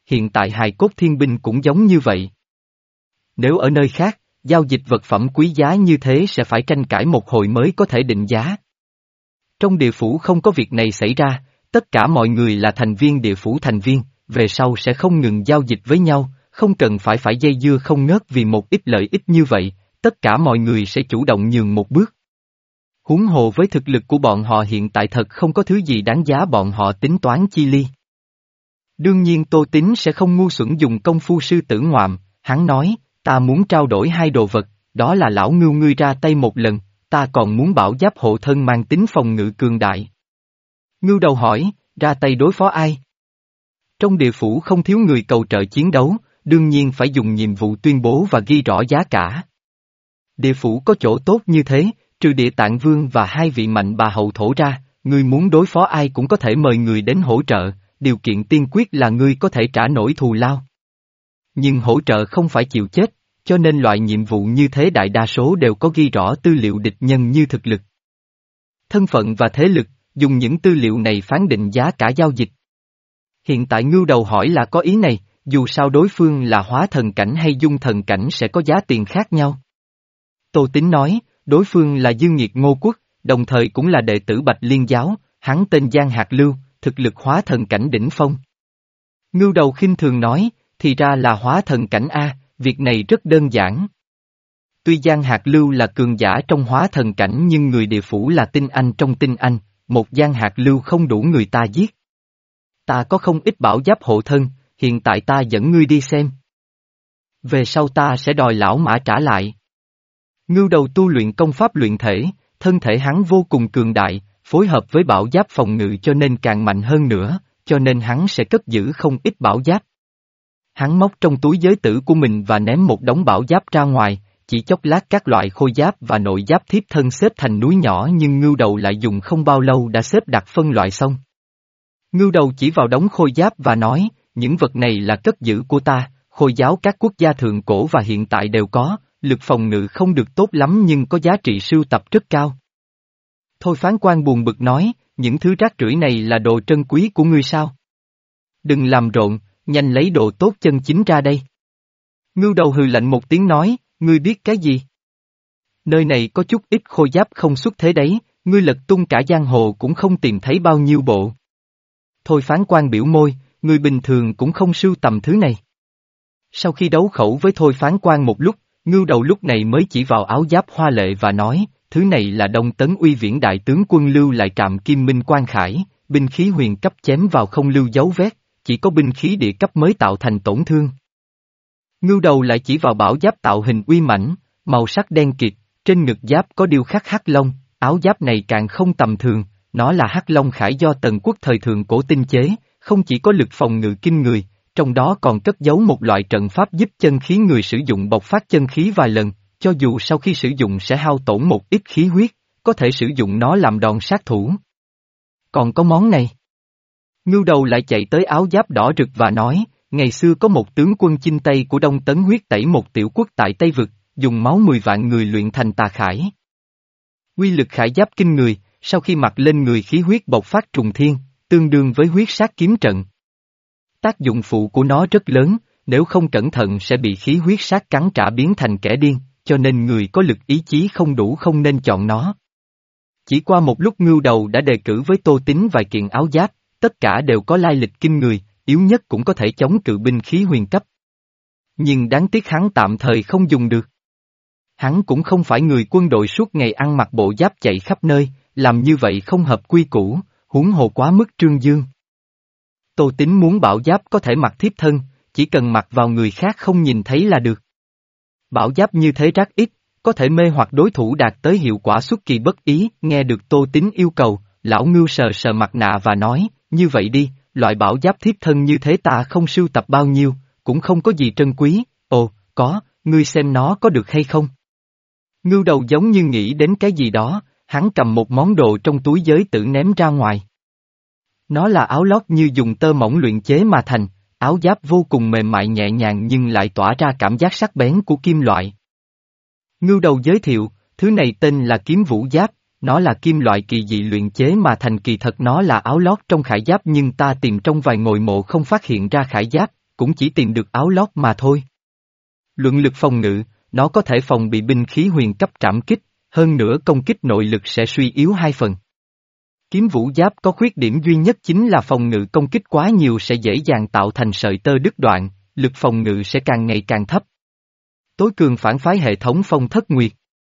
hiện tại hài cốt thiên binh cũng giống như vậy. Nếu ở nơi khác, giao dịch vật phẩm quý giá như thế sẽ phải tranh cãi một hồi mới có thể định giá. Trong địa phủ không có việc này xảy ra, tất cả mọi người là thành viên địa phủ thành viên, về sau sẽ không ngừng giao dịch với nhau, không cần phải phải dây dưa không ngớt vì một ít lợi ích như vậy, tất cả mọi người sẽ chủ động nhường một bước. Huống hồ với thực lực của bọn họ hiện tại thật không có thứ gì đáng giá bọn họ tính toán chi ly. Đương nhiên Tô Tín sẽ không ngu xuẩn dùng công phu sư tử ngoạm, hắn nói, ta muốn trao đổi hai đồ vật, đó là lão ngưu ngươi ra tay một lần, ta còn muốn bảo giáp hộ thân mang tính phòng ngự cường đại. Ngưu đầu hỏi, ra tay đối phó ai? Trong địa phủ không thiếu người cầu trợ chiến đấu, đương nhiên phải dùng nhiệm vụ tuyên bố và ghi rõ giá cả. Địa phủ có chỗ tốt như thế, trừ địa tạng vương và hai vị mạnh bà hậu thổ ra, ngươi muốn đối phó ai cũng có thể mời người đến hỗ trợ, điều kiện tiên quyết là ngươi có thể trả nổi thù lao. Nhưng hỗ trợ không phải chịu chết, cho nên loại nhiệm vụ như thế đại đa số đều có ghi rõ tư liệu địch nhân như thực lực, thân phận và thế lực, dùng những tư liệu này phán định giá cả giao dịch. Hiện tại ngưu đầu hỏi là có ý này, dù sao đối phương là hóa thần cảnh hay dung thần cảnh sẽ có giá tiền khác nhau. Tô Tín nói, đối phương là Dương Nghiệt Ngô Quốc, đồng thời cũng là đệ tử Bạch Liên Giáo, hắn tên Giang Hạc Lưu, thực lực hóa thần cảnh đỉnh phong. Ngưu đầu khinh thường nói, thì ra là hóa thần cảnh A, việc này rất đơn giản. Tuy Giang Hạc Lưu là cường giả trong hóa thần cảnh nhưng người địa phủ là tinh anh trong tinh anh, một Giang Hạc Lưu không đủ người ta giết. Ta có không ít bảo giáp hộ thân, hiện tại ta dẫn ngươi đi xem. Về sau ta sẽ đòi lão mã trả lại. Ngưu đầu tu luyện công pháp luyện thể, thân thể hắn vô cùng cường đại, phối hợp với bảo giáp phòng ngự cho nên càng mạnh hơn nữa, cho nên hắn sẽ cất giữ không ít bảo giáp. Hắn móc trong túi giới tử của mình và ném một đống bảo giáp ra ngoài, chỉ chốc lát các loại khôi giáp và nội giáp thiếp thân xếp thành núi nhỏ nhưng ngưu đầu lại dùng không bao lâu đã xếp đặt phân loại xong. Ngưu đầu chỉ vào đống khôi giáp và nói, những vật này là cất giữ của ta, khôi giáo các quốc gia thượng cổ và hiện tại đều có, lực phòng ngự không được tốt lắm nhưng có giá trị sưu tập rất cao. Thôi phán quan buồn bực nói, những thứ rác rưởi này là đồ trân quý của ngươi sao? Đừng làm rộn, nhanh lấy đồ tốt chân chính ra đây. Ngưu đầu hừ lạnh một tiếng nói, ngươi biết cái gì? Nơi này có chút ít khôi giáp không xuất thế đấy, ngươi lật tung cả giang hồ cũng không tìm thấy bao nhiêu bộ. Thôi phán quan biểu môi, người bình thường cũng không sưu tầm thứ này. Sau khi đấu khẩu với thôi phán quan một lúc, ngưu đầu lúc này mới chỉ vào áo giáp hoa lệ và nói, thứ này là Đông Tấn Uy Viễn đại tướng quân lưu lại trạm kim minh quan khải, binh khí huyền cấp chém vào không lưu dấu vết, chỉ có binh khí địa cấp mới tạo thành tổn thương. Ngưu đầu lại chỉ vào bảo giáp tạo hình uy mãnh, màu sắc đen kịt, trên ngực giáp có điêu khắc hắc long, áo giáp này càng không tầm thường, nó là hắc long khải do Tần Quốc thời thượng cổ tinh chế, không chỉ có lực phòng ngự kinh người, trong đó còn cất giấu một loại trận pháp giúp chân khí người sử dụng bộc phát chân khí vài lần, cho dù sau khi sử dụng sẽ hao tổn một ít khí huyết, có thể sử dụng nó làm đòn sát thủ. Còn có món này. Ngưu đầu lại chạy tới áo giáp đỏ rực và nói, ngày xưa có một tướng quân chinh Tây của Đông Tấn huyết tẩy một tiểu quốc tại Tây Vực, dùng máu mười vạn người luyện thành tà khải. Quy lực khải giáp kinh người, sau khi mặc lên người khí huyết bộc phát trùng thiên, tương đương với huyết sát kiếm trận. Tác dụng phụ của nó rất lớn, nếu không cẩn thận sẽ bị khí huyết sát cắn trả biến thành kẻ điên, cho nên người có lực ý chí không đủ không nên chọn nó. Chỉ qua một lúc ngưu đầu đã đề cử với Tô Tín vài kiện áo giáp, tất cả đều có lai lịch kinh người, yếu nhất cũng có thể chống cự binh khí huyền cấp. Nhưng đáng tiếc hắn tạm thời không dùng được. Hắn cũng không phải người quân đội suốt ngày ăn mặc bộ giáp chạy khắp nơi, làm như vậy không hợp quy củ, huống hồ quá mức trương dương. Tô Tín muốn bảo giáp có thể mặc thiếp thân, chỉ cần mặc vào người khác không nhìn thấy là được. Bảo giáp như thế rác ít, có thể mê hoặc đối thủ đạt tới hiệu quả xuất kỳ bất ý, nghe được Tô Tín yêu cầu, lão ngưu sờ sờ mặt nạ và nói, như vậy đi, loại bảo giáp thiếp thân như thế ta không sưu tập bao nhiêu, cũng không có gì trân quý, ồ, có, ngươi xem nó có được hay không? Ngưu đầu giống như nghĩ đến cái gì đó, hắn cầm một món đồ trong túi giới tử ném ra ngoài. Nó là áo lót như dùng tơ mỏng luyện chế mà thành, áo giáp vô cùng mềm mại nhẹ nhàng nhưng lại tỏa ra cảm giác sắc bén của kim loại. Ngưu đầu giới thiệu, thứ này tên là kiếm vũ giáp, nó là kim loại kỳ dị luyện chế mà thành kỳ thật nó là áo lót trong khải giáp nhưng ta tìm trong vài ngôi mộ không phát hiện ra khải giáp, cũng chỉ tìm được áo lót mà thôi. Luận lực phòng ngự, nó có thể phòng bị binh khí huyền cấp trảm kích, hơn nữa công kích nội lực sẽ suy yếu hai phần. Kiếm vũ giáp có khuyết điểm duy nhất chính là phòng ngự công kích quá nhiều sẽ dễ dàng tạo thành sợi tơ đứt đoạn, lực phòng ngự sẽ càng ngày càng thấp. Tối cường phản phái hệ thống Phong Thất Nguyệt.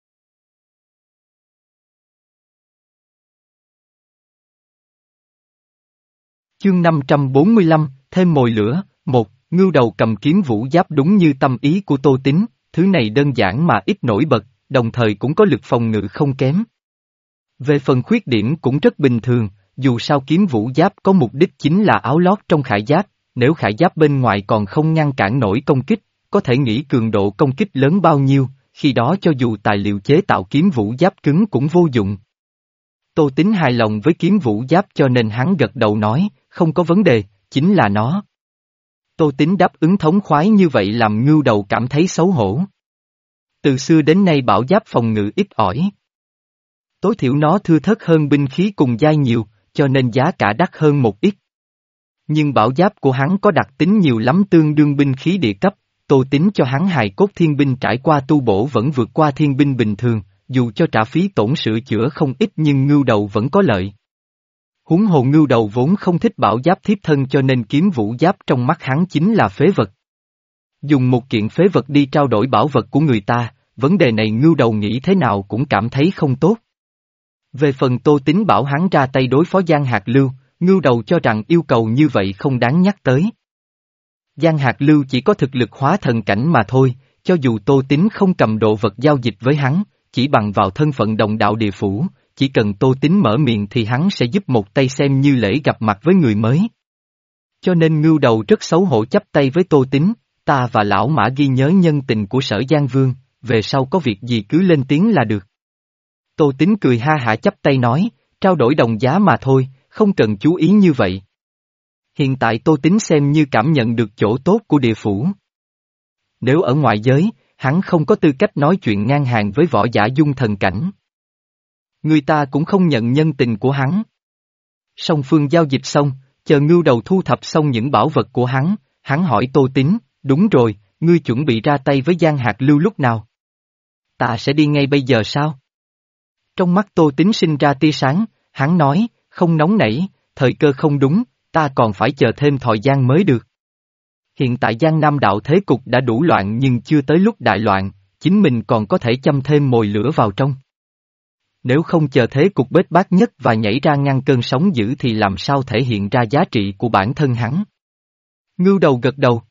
Chương năm trăm bốn mươi lăm, thêm mồi lửa, một, ngưu đầu cầm kiếm vũ giáp đúng như tâm ý của Tô Tín, thứ này đơn giản mà ít nổi bật, đồng thời cũng có lực phòng ngự không kém. Về phần khuyết điểm cũng rất bình thường, dù sao kiếm vũ giáp có mục đích chính là áo lót trong khải giáp, nếu khải giáp bên ngoài còn không ngăn cản nổi công kích, có thể nghĩ cường độ công kích lớn bao nhiêu, khi đó cho dù tài liệu chế tạo kiếm vũ giáp cứng cũng vô dụng. Tô Tín hài lòng với kiếm vũ giáp cho nên hắn gật đầu nói, không có vấn đề, chính là nó. Tô Tín đáp ứng thống khoái như vậy làm ngưu đầu cảm thấy xấu hổ. Từ xưa đến nay bảo giáp phòng ngự ít ỏi. Tối thiểu nó thưa thớt hơn binh khí cùng giai nhiều, cho nên giá cả đắt hơn một ít. Nhưng bảo giáp của hắn có đặc tính nhiều lắm tương đương binh khí địa cấp, Tô Tín cho hắn hài cốt thiên binh trải qua tu bổ vẫn vượt qua thiên binh bình thường, dù cho trả phí tổn sửa chữa không ít nhưng ngưu đầu vẫn có lợi. Huống hồ ngưu đầu vốn không thích bảo giáp thiếp thân cho nên kiếm vũ giáp trong mắt hắn chính là phế vật. Dùng một kiện phế vật đi trao đổi bảo vật của người ta, vấn đề này ngưu đầu nghĩ thế nào cũng cảm thấy không tốt. Về phần Tô Tín bảo hắn ra tay đối phó Giang Hạt Lưu, ngưu đầu cho rằng yêu cầu như vậy không đáng nhắc tới. Giang Hạt Lưu chỉ có thực lực hóa thần cảnh mà thôi, cho dù Tô Tín không cầm đồ vật giao dịch với hắn, chỉ bằng vào thân phận đồng đạo địa phủ, chỉ cần Tô Tín mở miệng thì hắn sẽ giúp một tay xem như lễ gặp mặt với người mới. Cho nên ngưu đầu rất xấu hổ chắp tay với Tô Tín, ta và lão Mã ghi nhớ nhân tình của Sở Giang Vương, về sau có việc gì cứ lên tiếng là được. Tô Tín cười ha hả chắp tay nói, trao đổi đồng giá mà thôi, không cần chú ý như vậy. Hiện tại Tô Tín xem như cảm nhận được chỗ tốt của địa phủ. Nếu ở ngoại giới, hắn không có tư cách nói chuyện ngang hàng với võ giả dung thần cảnh. Người ta cũng không nhận nhân tình của hắn. Song phương giao dịch xong, chờ ngưu đầu thu thập xong những bảo vật của hắn, hắn hỏi Tô Tín, đúng rồi, ngươi chuẩn bị ra tay với Giang Hạt Lưu lúc nào? Ta sẽ đi ngay bây giờ sao? Trong mắt Tô Tín sinh ra tia sáng, hắn nói, không nóng nảy, thời cơ không đúng, ta còn phải chờ thêm thời gian mới được. Hiện tại Giang Nam đạo thế cục đã đủ loạn nhưng chưa tới lúc đại loạn, chính mình còn có thể châm thêm mồi lửa vào trong. Nếu không chờ thế cục bết bát nhất và nhảy ra ngăn cơn sóng dữ thì làm sao thể hiện ra giá trị của bản thân hắn. Ngưu đầu gật đầu.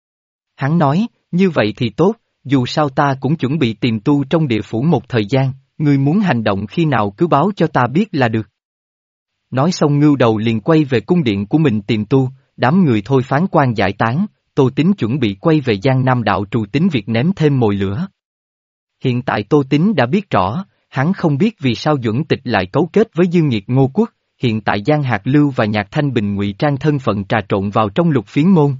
Hắn nói, như vậy thì tốt, dù sao ta cũng chuẩn bị tìm tu trong địa phủ một thời gian, ngươi muốn hành động khi nào cứ báo cho ta biết là được. Nói xong ngưu đầu liền quay về cung điện của mình tìm tu, đám người thôi phán quan giải tán, Tô Tín chuẩn bị quay về Giang Nam đạo trù tính việc ném thêm mồi lửa. Hiện tại Tô Tín đã biết rõ, hắn không biết vì sao Duẩn Tịch lại cấu kết với Dương Nghiệt Ngô Quốc, hiện tại Giang Hạt Lưu và Nhạc Thanh Bình ngụy trang thân phận trà trộn vào trong Lục Phiến môn.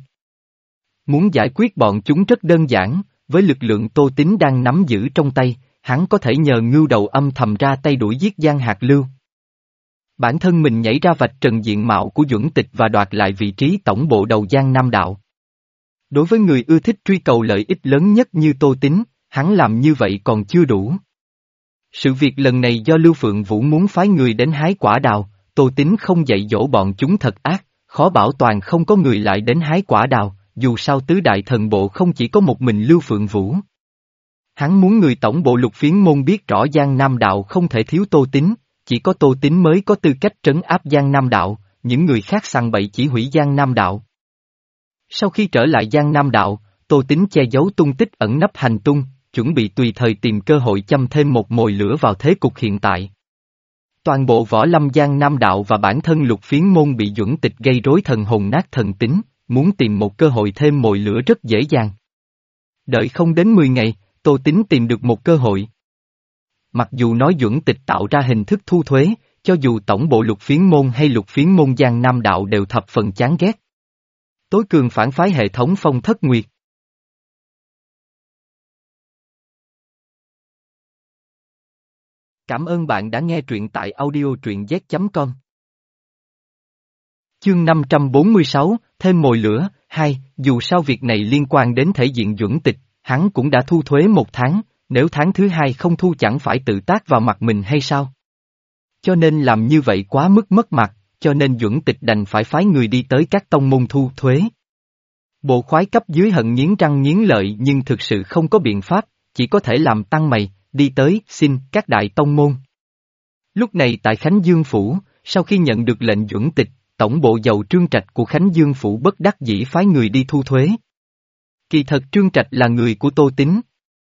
Muốn giải quyết bọn chúng rất đơn giản, với lực lượng Tô Tín đang nắm giữ trong tay, hắn có thể nhờ ngưu đầu âm thầm ra tay đuổi giết Giang Hạt Lưu. Bản thân mình nhảy ra vạch trần diện mạo của Duẩn Tịch và đoạt lại vị trí tổng bộ đầu Giang Nam đạo. Đối với người ưa thích truy cầu lợi ích lớn nhất như Tô Tín, hắn làm như vậy còn chưa đủ. Sự việc lần này do Lưu Phượng Vũ muốn phái người đến hái quả đào, Tô Tín không dạy dỗ bọn chúng thật ác, khó bảo toàn không có người lại đến hái quả đào, dù sao tứ đại thần bộ không chỉ có một mình Lưu Phượng Vũ. Hắn muốn người tổng bộ Lục Phiến môn biết rõ Giang Nam đạo không thể thiếu Tô Tín, chỉ có Tô Tín mới có tư cách trấn áp Giang Nam đạo, những người khác sằng bậy chỉ hủy Giang Nam đạo. Sau khi trở lại Giang Nam đạo, Tô Tín che giấu tung tích ẩn nấp hành tung, chuẩn bị tùy thời tìm cơ hội châm thêm một mồi lửa vào thế cục hiện tại. Toàn bộ võ lâm Giang Nam đạo và bản thân Lục Phiến môn bị Duẩn Tịch gây rối thần hồn nát thần tính, muốn tìm một cơ hội thêm mồi lửa rất dễ dàng. Đợi không đến mười ngày, Tô Tín tìm được một cơ hội. Mặc dù nói Duẩn Tịch tạo ra hình thức thu thuế, cho dù tổng bộ Lục Phiến môn hay Lục Phiến môn Giang Nam đạo đều thập phần chán ghét. Tối cường phản phái hệ thống Phong Thất Nguyệt. Cảm ơn bạn đã nghe truyện tại audio truyện z chấm com. Chương năm trăm bốn mươi sáu, thêm mồi lửa, hai. Hai, dù sao việc này liên quan đến thể diện Duẩn Tịch, hắn cũng đã thu thuế một tháng, nếu tháng thứ hai không thu chẳng phải tự tác vào mặt mình hay sao? Cho nên làm như vậy quá mức mất mặt, cho nên Duẩn Tịch đành phải phái người đi tới các tông môn thu thuế. Bộ khoái cấp dưới hận nghiến răng nghiến lợi nhưng thực sự không có biện pháp, chỉ có thể làm tăng mày, đi tới, xin, các đại tông môn. Lúc này tại Khánh Dương Phủ, sau khi nhận được lệnh Duẩn Tịch, tổng bộ dầu Trương Trạch của Khánh Dương Phủ bất đắc dĩ phái người đi thu thuế. Kỳ thật Trương Trạch là người của Tô Tín.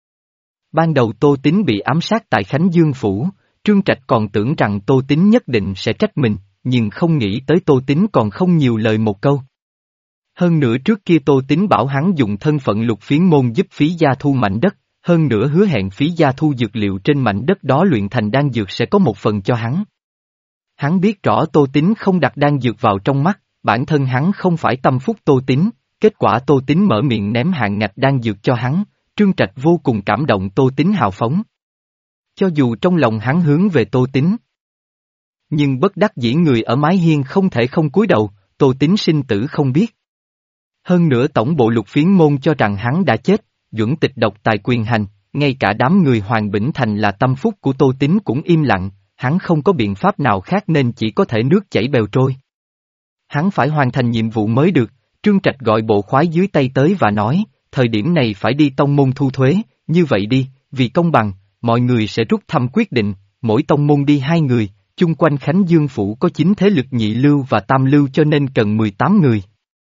Ban đầu Tô Tín bị ám sát tại Khánh Dương Phủ, Trương Trạch còn tưởng rằng Tô Tín nhất định sẽ trách mình, nhưng không nghĩ tới Tô Tín còn không nhiều lời một câu. Hơn nữa trước kia Tô Tín bảo hắn dùng thân phận Lục Phiến môn giúp Phí Gia thu mảnh đất, hơn nữa hứa hẹn Phí Gia thu dược liệu trên mảnh đất đó luyện thành đan dược sẽ có một phần cho hắn. Hắn biết rõ Tô Tín không đặt đan dược vào trong mắt, bản thân hắn không phải tâm phúc Tô Tín, kết quả Tô Tín mở miệng ném hạn ngạch đan dược cho hắn, Trương Trạch vô cùng cảm động Tô Tín hào phóng. Cho dù trong lòng hắn hướng về Tô Tín, nhưng bất đắc dĩ người ở mái hiên không thể không cúi đầu, Tô Tín sinh tử không biết. Hơn nữa tổng bộ Lục Phiến môn cho rằng hắn đã chết, Duẩn Tịch độc tài quyền hành, ngay cả đám người Hoàng Bỉnh Thành là tâm phúc của Tô Tín cũng im lặng, hắn không có biện pháp nào khác nên chỉ có thể nước chảy bèo trôi. Hắn phải hoàn thành nhiệm vụ mới được, Trương Trạch gọi bộ khoái dưới tay tới và nói, thời điểm này phải đi tông môn thu thuế, như vậy đi, vì công bằng, mọi người sẽ rút thăm quyết định, mỗi tông môn đi hai người, chung quanh Khánh Dương Phủ có chín thế lực nhị lưu và tam lưu cho nên cần mười tám người.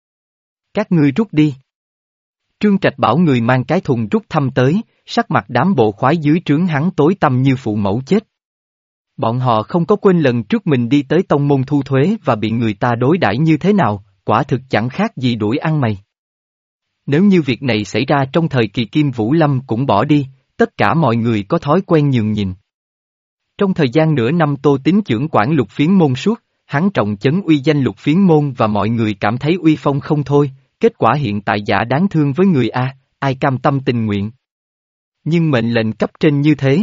Các ngươi rút đi. Trương Trạch bảo người mang cái thùng rút thăm tới, sắc mặt đám bộ khoái dưới trướng hắn tối tăm như phụ mẫu chết. Bọn họ không có quên lần trước mình đi tới tông môn thu thuế và bị người ta đối đãi như thế nào, quả thực chẳng khác gì đuổi ăn mày. Nếu như việc này xảy ra trong thời kỳ Kim Vũ Lâm cũng bỏ đi, tất cả mọi người có thói quen nhường nhịn. Trong thời gian nửa năm Tô Tín chưởng quản Lục Phiến môn suốt, hắn trọng chấn uy danh Lục Phiến môn và mọi người cảm thấy uy phong không thôi, kết quả hiện tại giả đáng thương với người A, ai cam tâm tình nguyện. Nhưng mệnh lệnh cấp trên như thế.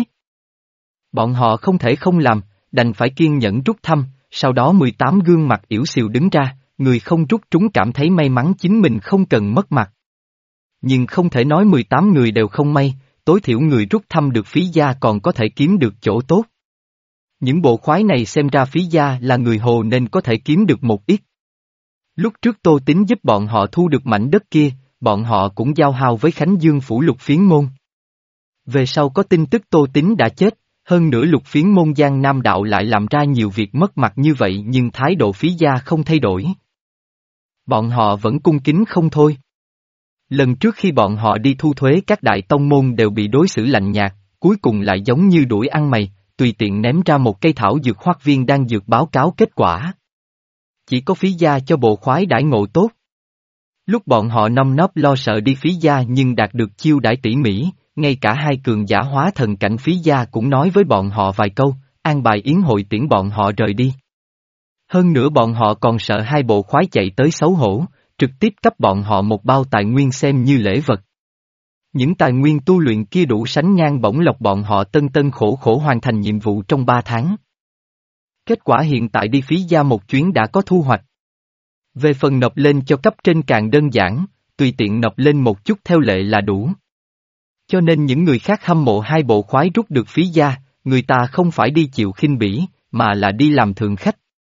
Bọn họ không thể không làm, đành phải kiên nhẫn rút thăm, sau đó mười tám gương mặt yểu xìu đứng ra, người không rút trúng cảm thấy may mắn chính mình không cần mất mặt. Nhưng không thể nói mười tám người đều không may, tối thiểu người rút thăm được Phí Gia còn có thể kiếm được chỗ tốt. Những bộ khoái này xem ra Phí Gia là người hồ nên có thể kiếm được một ít. Lúc trước Tô Tín giúp bọn họ thu được mảnh đất kia, bọn họ cũng giao hao với Khánh Dương Phủ Lục Phiến môn. Về sau có tin tức Tô Tín đã chết, hơn nữa Lục Phiến môn Giang Nam đạo lại làm ra nhiều việc mất mặt như vậy nhưng thái độ Phí Gia không thay đổi. Bọn họ vẫn cung kính không thôi. Lần trước khi bọn họ đi thu thuế các đại tông môn đều bị đối xử lạnh nhạt, cuối cùng lại giống như đuổi ăn mày, tùy tiện ném ra một cây thảo dược hoắc viên đang dược báo cáo kết quả. Chỉ có Phí Gia cho bộ khoái đãi ngộ tốt. Lúc bọn họ nơm nớp lo sợ đi Phí Gia nhưng đạt được chiêu đãi tỉ mỉ, ngay cả hai cường giả hóa thần cảnh Phí Gia cũng nói với bọn họ vài câu, an bài yến hội tiễn bọn họ rời đi. Hơn nữa bọn họ còn sợ hai bộ khoái chạy tới xấu hổ, trực tiếp cấp bọn họ một bao tài nguyên xem như lễ vật. Những tài nguyên tu luyện kia đủ sánh ngang bổng lộc bọn họ tân tân khổ khổ hoàn thành nhiệm vụ trong ba tháng. Kết quả hiện tại đi Phí Gia một chuyến đã có thu hoạch. Về phần nộp lên cho cấp trên càng đơn giản, tùy tiện nộp lên một chút theo lệ là đủ. Cho nên những người khác hâm mộ hai bộ khoái rút được Phí Gia, người ta không phải đi chịu khinh bỉ, mà là đi làm thượng khách.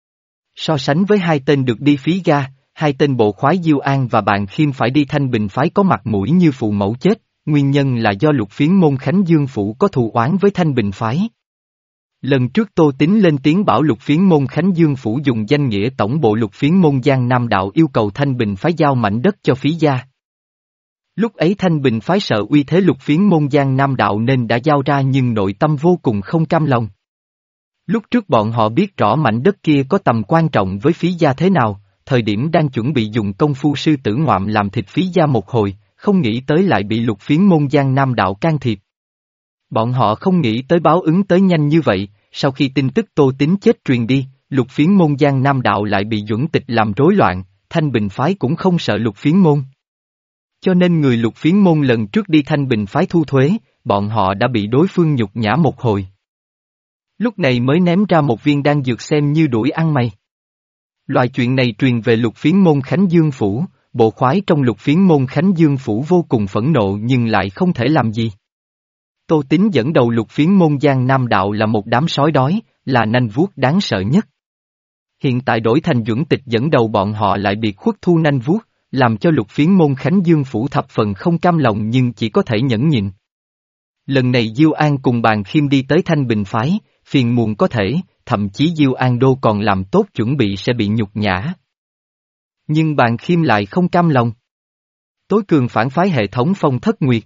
So sánh với hai tên được đi Phí Gia, hai tên bộ khoái Diêu An và Bàn Khiêm phải đi Thanh Bình phái có mặt mũi như phụ mẫu chết, nguyên nhân là do Lục Phiến môn Khánh Dương Phủ có thù oán với Thanh Bình phái. Lần trước Tô Tín lên tiếng bảo Lục Phiến môn Khánh Dương Phủ dùng danh nghĩa tổng bộ Lục Phiến môn Giang Nam đạo yêu cầu Thanh Bình phái giao mảnh đất cho Phí Gia. Lúc ấy Thanh Bình phái sợ uy thế Lục Phiến môn Giang Nam đạo nên đã giao ra nhưng nội tâm vô cùng không cam lòng. Lúc trước bọn họ biết rõ mảnh đất kia có tầm quan trọng với Phí Gia thế nào, thời điểm đang chuẩn bị dùng công phu sư tử ngoạm làm thịt Phí Gia một hồi, không nghĩ tới lại bị Lục Phiến môn Giang Nam đạo can thiệp. Bọn họ không nghĩ tới báo ứng tới nhanh như vậy, sau khi tin tức Tô Tín chết truyền đi, Lục Phiến môn Giang Nam đạo lại bị Duẩn Tịch làm rối loạn, Thanh Bình phái cũng không sợ Lục Phiến môn. Cho nên người Lục Phiến môn lần trước đi Thanh Bình phái thu thuế, bọn họ đã bị đối phương nhục nhã một hồi. Lúc này mới ném ra một viên đan dược xem như đuổi ăn mày. Loại chuyện này truyền về Lục Phiến môn Khánh Dương Phủ, bộ khoái trong Lục Phiến môn Khánh Dương Phủ vô cùng phẫn nộ nhưng lại không thể làm gì. Tô Tín dẫn đầu Lục Phiến môn Giang Nam đạo là một đám sói đói, là nanh vuốt đáng sợ nhất. Hiện tại đổi thành Duẩn Tịch dẫn đầu bọn họ lại biệt khuất thu nanh vuốt, làm cho Lục Phiến môn Khánh Dương Phủ thập phần không cam lòng nhưng chỉ có thể nhẫn nhịn. Lần này Diêu An cùng Bàn Khiêm đi tới Thanh Bình phái, phiền muộn có thể, thậm chí Diêu An Đô còn làm tốt chuẩn bị sẽ bị nhục nhã. Nhưng Bàn Khiêm lại không cam lòng. Tối cường phản phái hệ thống Phong Thất Nguyệt.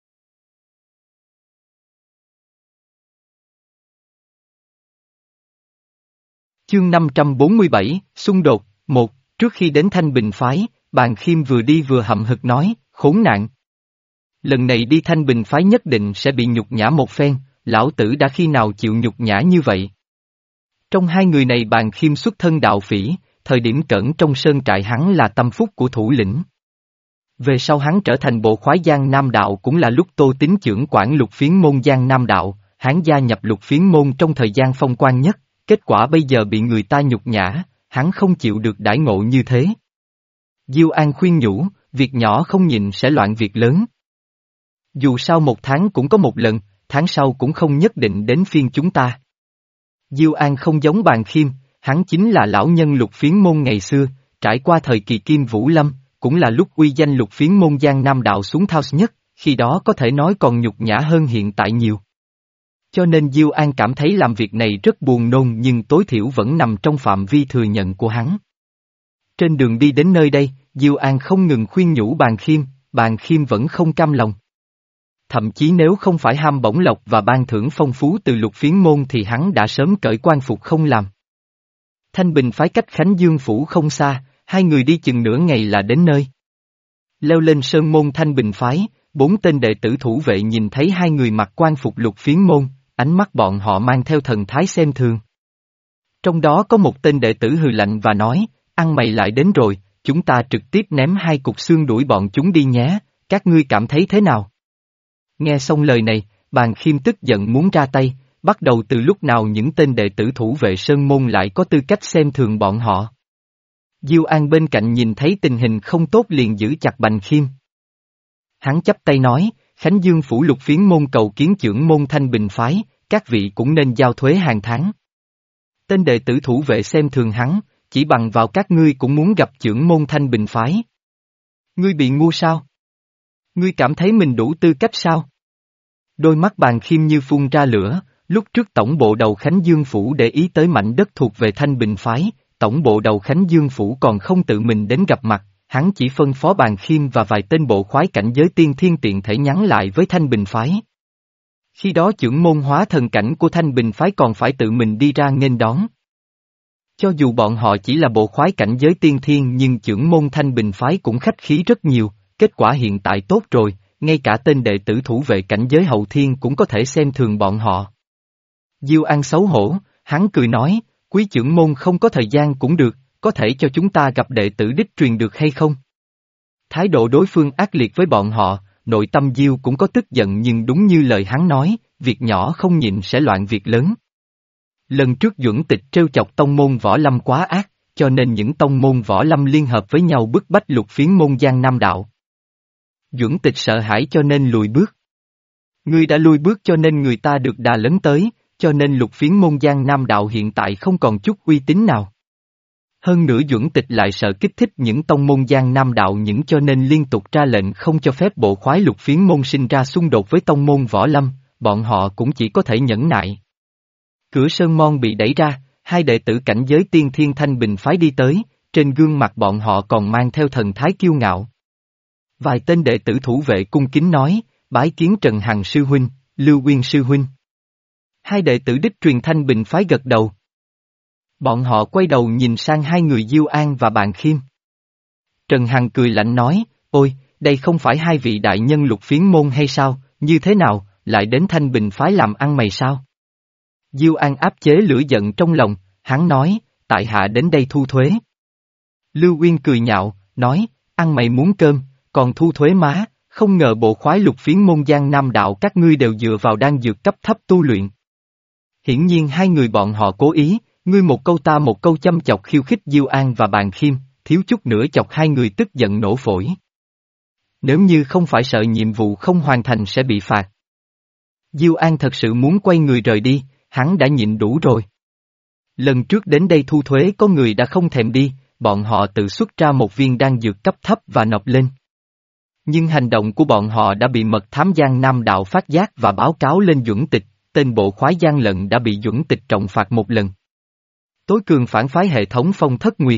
Chương năm trăm bốn mươi bảy, xung đột, một, trước khi đến Thanh Bình phái, Bàn Khiêm vừa đi vừa hậm hực nói, khốn nạn. Lần này đi Thanh Bình phái nhất định sẽ bị nhục nhã một phen, lão tử đã khi nào chịu nhục nhã như vậy. Trong hai người này Bàn Khiêm xuất thân đạo phỉ, thời điểm cẩn trong sơn trại hắn là tâm phúc của thủ lĩnh. Về sau hắn trở thành bộ khoái Giang Nam đạo cũng là lúc Tô Tín trưởng quản Lục Phiến môn Giang Nam đạo, hắn gia nhập Lục Phiến môn trong thời gian phong quang nhất, kết quả bây giờ bị người ta nhục nhã, hắn không chịu được đãi ngộ như thế. Diêu An khuyên nhủ, việc nhỏ không nhịn sẽ loạn việc lớn. Dù sao một tháng cũng có một lần, tháng sau cũng không nhất định đến phiên chúng ta. Diêu An không giống Bàn Khiêm, hắn chính là lão nhân Lục Phiến môn ngày xưa, trải qua thời kỳ Kim Vũ Lâm, cũng là lúc uy danh Lục Phiến môn Giang Nam đạo xuống thao nhất, khi đó có thể nói còn nhục nhã hơn hiện tại nhiều. Cho nên Diêu An cảm thấy làm việc này rất buồn nôn nhưng tối thiểu vẫn nằm trong phạm vi thừa nhận của hắn. Trên đường đi đến nơi đây, Diêu An không ngừng khuyên nhủ Bàn Khiêm, Bàn Khiêm vẫn không cam lòng. Thậm chí nếu không phải ham bổng lộc và ban thưởng phong phú từ Lục Phiến môn thì hắn đã sớm cởi quan phục không làm. Thanh Bình phái cách Khánh Dương Phủ không xa, hai người đi chừng nửa ngày là đến nơi. Leo lên sơn môn Thanh Bình phái, bốn tên đệ tử thủ vệ nhìn thấy hai người mặc quan phục Lục Phiến môn, ánh mắt bọn họ mang theo thần thái xem thường. Trong đó có một tên đệ tử hừ lạnh và nói, ăn mày lại đến rồi, chúng ta trực tiếp ném hai cục xương đuổi bọn chúng đi nhé, các ngươi cảm thấy thế nào? Nghe xong lời này, Bàn Khiêm tức giận muốn ra tay, bắt đầu từ lúc nào những tên đệ tử thủ vệ sơn môn lại có tư cách xem thường bọn họ. Diêu An bên cạnh nhìn thấy tình hình không tốt liền giữ chặt Bàn Khiêm. Hắn chắp tay nói, Khánh Dương Phủ Lục Phiến môn cầu kiến trưởng môn Thanh Bình phái, các vị cũng nên giao thuế hàng tháng. Tên đệ tử thủ vệ xem thường hắn, chỉ bằng vào các ngươi cũng muốn gặp trưởng môn Thanh Bình phái. Ngươi bị ngu sao? Ngươi cảm thấy mình đủ tư cách sao? Đôi mắt Bàn Khiêm như phun ra lửa, lúc trước tổng bộ đầu Khánh Dương Phủ để ý tới mảnh đất thuộc về Thanh Bình phái, tổng bộ đầu Khánh Dương Phủ còn không tự mình đến gặp mặt, hắn chỉ phân phó Bàn Khiêm và vài tên bộ khoái cảnh giới tiên thiên tiện thể nhắn lại với Thanh Bình phái. Khi đó trưởng môn hóa thần cảnh của Thanh Bình phái còn phải tự mình đi ra nghênh đón. Cho dù bọn họ chỉ là bộ khoái cảnh giới tiên thiên nhưng trưởng môn Thanh Bình phái cũng khách khí rất nhiều, kết quả hiện tại tốt rồi, ngay cả tên đệ tử thủ vệ cảnh giới hậu thiên cũng có thể xem thường bọn họ. Diêu An xấu hổ, hắn cười nói, quý trưởng môn không có thời gian cũng được, có thể cho chúng ta gặp đệ tử đích truyền được hay không? Thái độ đối phương ác liệt với bọn họ, nội tâm Diêu cũng có tức giận nhưng đúng như lời hắn nói, việc nhỏ không nhịn sẽ loạn việc lớn. Lần trước Duẩn Tịch trêu chọc tông môn võ lâm quá ác, cho nên những tông môn võ lâm liên hợp với nhau bức bách Lục Phiến môn Giang Nam đạo. Duẩn Tịch sợ hãi cho nên lùi bước. Ngươi đã lùi bước cho nên người ta được đà lớn tới, cho nên Lục Phiến môn Giang Nam đạo hiện tại không còn chút uy tín nào. Hơn nữa Duẩn Tịch lại sợ kích thích những tông môn Giang Nam đạo những cho nên liên tục ra lệnh không cho phép bộ khoái Lục Phiến môn sinh ra xung đột với tông môn võ lâm, bọn họ cũng chỉ có thể nhẫn nại. Cửa sơn môn bị đẩy ra, hai đệ tử cảnh giới tiên thiên Thanh Bình phái đi tới, trên gương mặt bọn họ còn mang theo thần thái kiêu ngạo. Vài tên đệ tử thủ vệ cung kính nói, bái kiến Trần Hằng sư huynh, Lưu Uyên sư huynh. Hai đệ tử đích truyền Thanh Bình phái gật đầu. Bọn họ quay đầu nhìn sang hai người Diêu An và Bàn Khiêm. Trần Hằng cười lạnh nói, ôi, đây không phải hai vị đại nhân Lục Phiến môn hay sao, như thế nào, lại đến Thanh Bình phái làm ăn mày sao? Diêu An áp chế lửa giận trong lòng, hắn nói, tại hạ đến đây thu thuế. Lưu Uyên cười nhạo, nói, ăn mày muốn cơm, còn thu thuế má, không ngờ bộ khoái Lục Phiến môn Giang Nam đạo các ngươi đều dựa vào đan dược cấp thấp tu luyện. Hiển nhiên hai người bọn họ cố ý, ngươi một câu ta một câu châm chọc khiêu khích Diêu An và Bàn Khiêm, thiếu chút nữa chọc hai người tức giận nổ phổi. Nếu như không phải sợ nhiệm vụ không hoàn thành sẽ bị phạt. Diêu An thật sự muốn quay người rời đi, hắn đã nhịn đủ rồi. Lần trước đến đây thu thuế có người đã không thèm đi, bọn họ tự xuất ra một viên đan dược cấp thấp và nộp lên. Nhưng hành động của bọn họ đã bị mật thám Giang Nam Đạo phát giác và báo cáo lên Duẩn Tịch, tên bộ khoái gian lận đã bị Duẩn Tịch trọng phạt một lần. Tối cường phản phái hệ thống Phong Thất Nguyệt.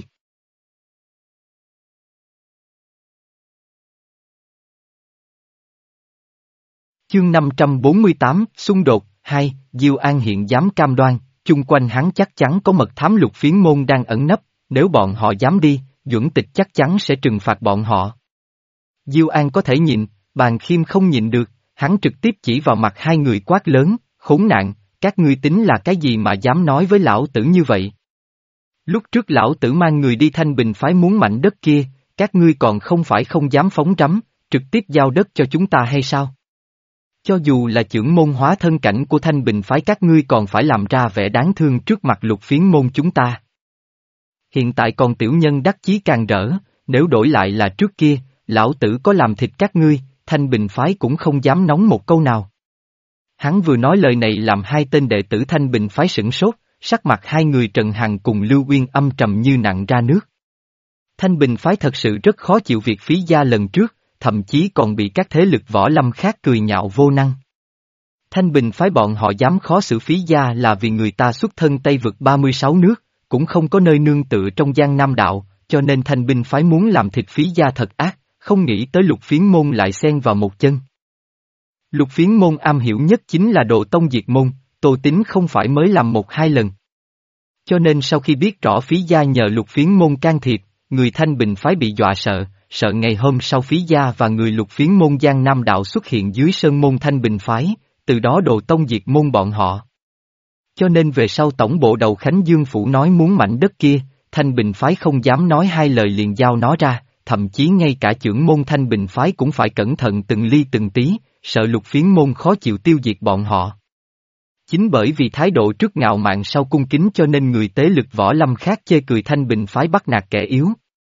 Chương năm trăm bốn mươi tám, xung đột, hai, Diêu An hiện dám cam đoan, chung quanh hắn chắc chắn có mật thám Lục Phiến Môn đang ẩn nấp, nếu bọn họ dám đi, Duẩn Tịch chắc chắn sẽ trừng phạt bọn họ. Diêu An có thể nhịn, Bàn Khiêm không nhịn được, hắn trực tiếp chỉ vào mặt hai người quát lớn, khốn nạn, các ngươi tính là cái gì mà dám nói với lão tử như vậy? Lúc trước lão tử mang người đi Thanh Bình phái muốn mảnh đất kia, các ngươi còn không phải không dám phóng trắm, trực tiếp giao đất cho chúng ta hay sao? Cho dù là chưởng môn hóa thân cảnh của Thanh Bình phái các ngươi còn phải làm ra vẻ đáng thương trước mặt Lục Phiến Môn chúng ta. Hiện tại còn tiểu nhân đắc chí càng rỡ, nếu đổi lại là trước kia, lão tử có làm thịt các ngươi, Thanh Bình phái cũng không dám nóng một câu nào. Hắn vừa nói lời này làm hai tên đệ tử Thanh Bình phái sửng sốt, sắc mặt hai người Trần Hằng cùng Lưu Uyên âm trầm như nặng ra nước. Thanh Bình phái thật sự rất khó chịu việc phí gia lần trước, thậm chí còn bị các thế lực võ lâm khác cười nhạo vô năng. Thanh Bình phái bọn họ dám khó xử phí gia là vì người ta xuất thân Tây vực ba mươi sáu nước, cũng không có nơi nương tựa trong Giang Nam Đạo, cho nên Thanh Bình phái muốn làm thịt phí gia thật ác, không nghĩ tới Lục Phiến Môn lại xen vào một chân. Lục Phiến Môn am hiểu nhất chính là độ tông diệt môn, Tô Tín không phải mới làm một hai lần. Cho nên sau khi biết rõ phí gia nhờ Lục Phiến Môn can thiệp, người Thanh Bình phái bị dọa sợ, sợ ngày hôm sau phí gia và người Lục Phiến Môn Giang Nam Đạo xuất hiện dưới sơn môn Thanh Bình phái, từ đó độ tông diệt môn bọn họ. Cho nên về sau tổng bộ đầu Khánh Dương Phủ nói muốn mảnh đất kia, Thanh Bình phái không dám nói hai lời liền giao nó ra, thậm chí ngay cả chưởng môn Thanh Bình phái cũng phải cẩn thận từng ly từng tí, sợ Lục Phiến Môn khó chịu tiêu diệt bọn họ. Chính bởi vì thái độ trước ngạo mạn sau cung kính cho nên người tế lực võ lâm khác chê cười Thanh Bình phái bắt nạt kẻ yếu.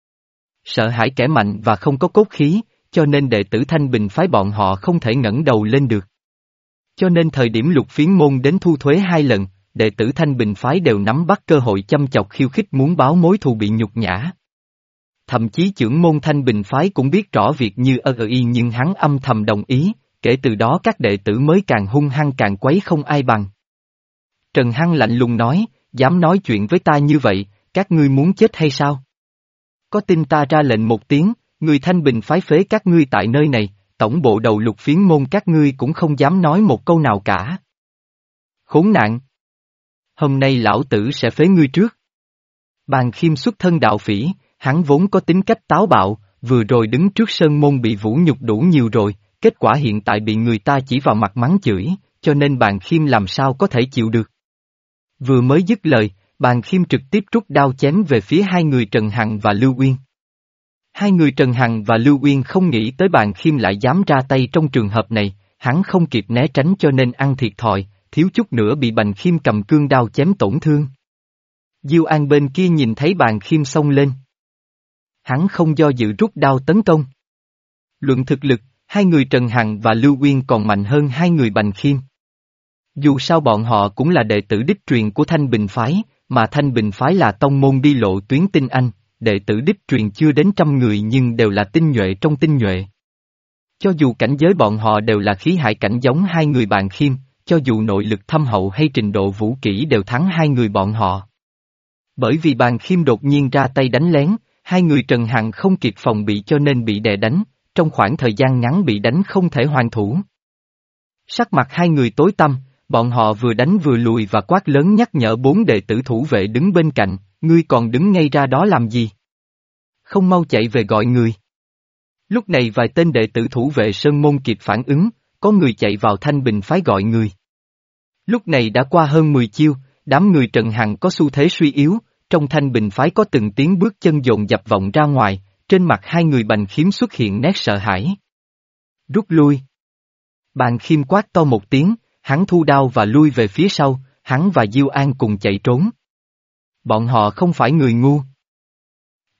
Sợ hãi kẻ mạnh và không có cốt khí, cho nên đệ tử Thanh Bình phái bọn họ không thể ngẩng đầu lên được. Cho nên thời điểm Lục Phiến Môn đến thu thuế hai lần, đệ tử Thanh Bình phái đều nắm bắt cơ hội châm chọc khiêu khích muốn báo mối thù bị nhục nhã. Thậm chí chưởng môn Thanh Bình phái cũng biết rõ việc như ơ ơ y nhưng hắn âm thầm đồng ý, kể từ đó các đệ tử mới càng hung hăng càng quấy không ai bằng. Trần Hăng lạnh lùng nói, dám nói chuyện với ta như vậy, các ngươi muốn chết hay sao? Có tin ta ra lệnh một tiếng, người Thanh Bình phái phế các ngươi tại nơi này, tổng bộ đầu Lục Phiến Môn các ngươi cũng không dám nói một câu nào cả. Khốn nạn! Hôm nay lão tử sẽ phế ngươi trước. Bàn Khiêm xuất thân đạo phỉ, hắn vốn có tính cách táo bạo, vừa rồi đứng trước sơn môn bị vũ nhục đủ nhiều rồi, kết quả hiện tại bị người ta chỉ vào mặt mắng chửi, cho nên Bàn Khiêm làm sao có thể chịu được. Vừa mới dứt lời, Bàn Khiêm trực tiếp rút đao chém về phía hai người Trần Hằng và Lưu Uyên. Hai người Trần Hằng và Lưu Uyên không nghĩ tới Bàn Khiêm lại dám ra tay trong trường hợp này, hắn không kịp né tránh cho nên ăn thiệt thòi, thiếu chút nữa bị Bàn Khiêm cầm cương đao chém tổn thương. Diêu An bên kia nhìn thấy Bàn Khiêm xông lên. Hắn không do dự rút đao tấn công. Luận thực lực, hai người Trần Hằng và Lưu Uyên còn mạnh hơn hai người Bàn Khiêm. Dù sao bọn họ cũng là đệ tử đích truyền của Thanh Bình phái, mà Thanh Bình phái là tông môn đi lộ tuyến tinh anh, đệ tử đích truyền chưa đến trăm người nhưng đều là tinh nhuệ trong tinh nhuệ. Cho dù cảnh giới bọn họ đều là khí hải cảnh giống hai người Bàn Khiêm, cho dù nội lực thâm hậu hay trình độ vũ kỹ đều thắng hai người bọn họ. Bởi vì Bàn Khiêm đột nhiên ra tay đánh lén, hai người Trần Hằng không kịp phòng bị cho nên bị đè đánh, trong khoảng thời gian ngắn bị đánh không thể hoàn thủ. Sắc mặt hai người tối tăm, bọn họ vừa đánh vừa lùi và quát lớn nhắc nhở bốn đệ tử thủ vệ đứng bên cạnh, ngươi còn đứng ngay ra đó làm gì? Không mau chạy về gọi người. Lúc này vài tên đệ tử thủ vệ sơn môn kịp phản ứng, có người chạy vào Thanh Bình phái gọi người. Lúc này đã qua hơn mười chiêu, đám người Trần Hằng có xu thế suy yếu, trong Thanh Bình phái có từng tiếng bước chân dồn dập vọng ra ngoài, trên mặt hai người Bành Khiêm xuất hiện nét sợ hãi. Rút lui. Bành Khiêm quát to một tiếng, hắn thu đao và lui về phía sau, hắn và Diêu An cùng chạy trốn. Bọn họ không phải người ngu.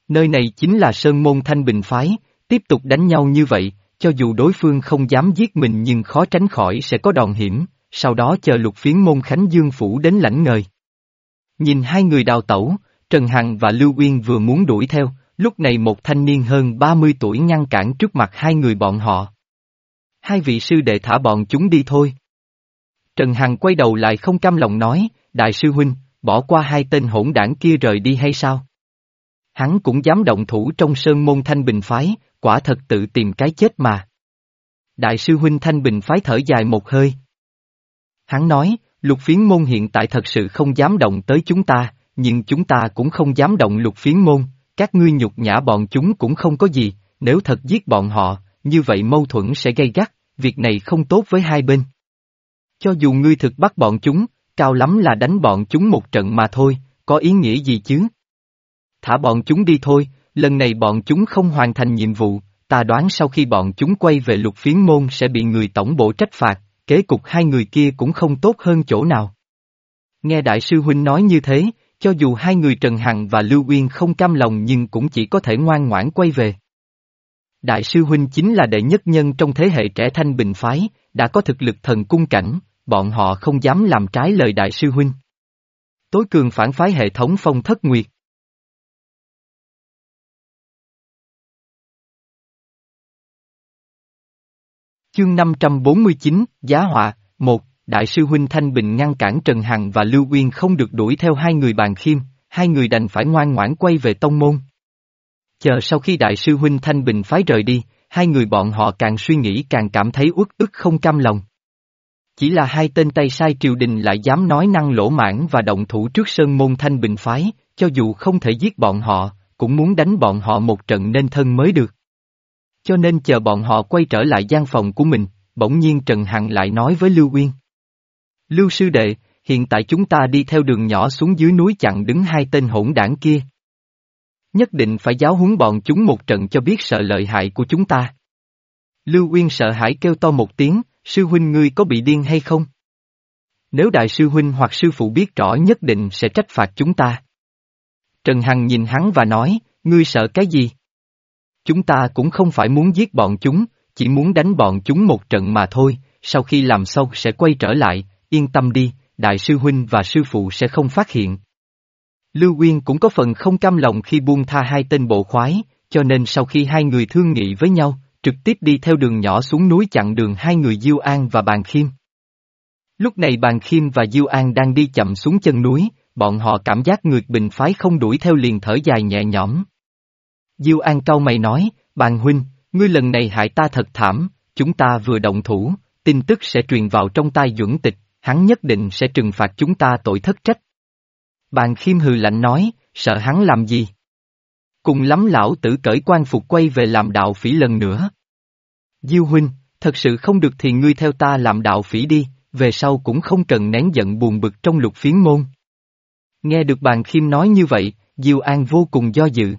Nơi này chính là Sơn Môn Thanh Bình Phái, tiếp tục đánh nhau như vậy, cho dù đối phương không dám giết mình nhưng khó tránh khỏi sẽ có đòn hiểm, sau đó chờ Lục Phiến Môn Khánh Dương Phủ đến lãnh ngời. Nhìn hai người đào tẩu, Trần Hằng và Lưu Uyên vừa muốn đuổi theo, lúc này một thanh niên hơn ba mươi tuổi ngăn cản trước mặt hai người bọn họ. Hai vị sư đệ thả bọn chúng đi thôi. Trần Hằng quay đầu lại không cam lòng nói, đại sư huynh, bỏ qua hai tên hỗn đảng kia rời đi hay sao? Hắn cũng dám động thủ trong Sơn Môn Thanh Bình Phái, quả thật tự tìm cái chết mà. Đại sư huynh Thanh Bình Phái thở dài một hơi. Hắn nói, Lục Phiến Môn hiện tại thật sự không dám động tới chúng ta, nhưng chúng ta cũng không dám động Lục Phiến Môn, các ngươi nhục nhã bọn chúng cũng không có gì, nếu thật giết bọn họ, như vậy mâu thuẫn sẽ gay gắt, việc này không tốt với hai bên. Cho dù ngươi thực bắt bọn chúng, cao lắm là đánh bọn chúng một trận mà thôi, có ý nghĩa gì chứ? Thả bọn chúng đi thôi, lần này bọn chúng không hoàn thành nhiệm vụ, ta đoán sau khi bọn chúng quay về Lục Phiến Môn sẽ bị người tổng bộ trách phạt, kế cục hai người kia cũng không tốt hơn chỗ nào. Nghe đại sư huynh nói như thế, cho dù hai người Trần Hằng và Lưu Uyên không cam lòng nhưng cũng chỉ có thể ngoan ngoãn quay về. Đại sư huynh chính là đệ nhất nhân trong thế hệ trẻ Thanh Bình Phái, đã có thực lực thần cung cảnh, bọn họ không dám làm trái lời đại sư huynh. Tối cường phản phái hệ thống Phong Thất Nguyệt. Chương năm trăm bốn mươi chín, Giá Họa, một, Đại sư huynh Thanh Bình ngăn cản Trần Hằng và Lưu Uyên không được đuổi theo hai người Bàn Khiêm, hai người đành phải ngoan ngoãn quay về tông môn. Chờ sau khi đại sư huynh Thanh Bình phái rời đi, hai người bọn họ càng suy nghĩ càng cảm thấy uất ức không cam lòng. Chỉ là hai tên tay sai triều đình lại dám nói năng lỗ mãng và động thủ trước Sơn Môn Thanh Bình phái, cho dù không thể giết bọn họ, cũng muốn đánh bọn họ một trận nên thân mới được. Cho nên chờ bọn họ quay trở lại gian phòng của mình, bỗng nhiên Trần Hằng lại nói với Lưu Uyên. Lưu sư đệ, hiện tại chúng ta đi theo đường nhỏ xuống dưới núi chặn đứng hai tên hỗn đảng kia. Nhất định phải giáo huấn bọn chúng một trận cho biết sợ lợi hại của chúng ta. Lưu Uyên sợ hãi kêu to một tiếng, sư huynh ngươi có bị điên hay không? Nếu đại sư huynh hoặc sư phụ biết rõ nhất định sẽ trách phạt chúng ta. Trần Hằng nhìn hắn và nói, ngươi sợ cái gì? Chúng ta cũng không phải muốn giết bọn chúng, chỉ muốn đánh bọn chúng một trận mà thôi, sau khi làm xong sẽ quay trở lại, yên tâm đi, đại sư huynh và sư phụ sẽ không phát hiện. Lưu Uyên cũng có phần không cam lòng khi buông tha hai tên bộ khoái, cho nên sau khi hai người thương nghị với nhau, trực tiếp đi theo đường nhỏ xuống núi chặn đường hai người Diêu An và Bàn Khiêm. Lúc này Bàn Khiêm và Diêu An đang đi chậm xuống chân núi, bọn họ cảm giác người Bình phái không đuổi theo liền thở dài nhẹ nhõm. Diêu An cau mày nói, Bàn huynh, ngươi lần này hại ta thật thảm, chúng ta vừa động thủ, tin tức sẽ truyền vào trong tai Duẩn Tịch, hắn nhất định sẽ trừng phạt chúng ta tội thất trách. Bàn Khiêm hừ lạnh nói, sợ hắn làm gì? Cùng lắm lão tử cởi quan phục quay về làm đạo phỉ lần nữa. Diêu huynh, thật sự không được thì ngươi theo ta làm đạo phỉ đi, về sau cũng không cần nén giận buồn bực trong Lục Phiến Môn. Nghe được Bàn Khiêm nói như vậy, Diêu An vô cùng do dự.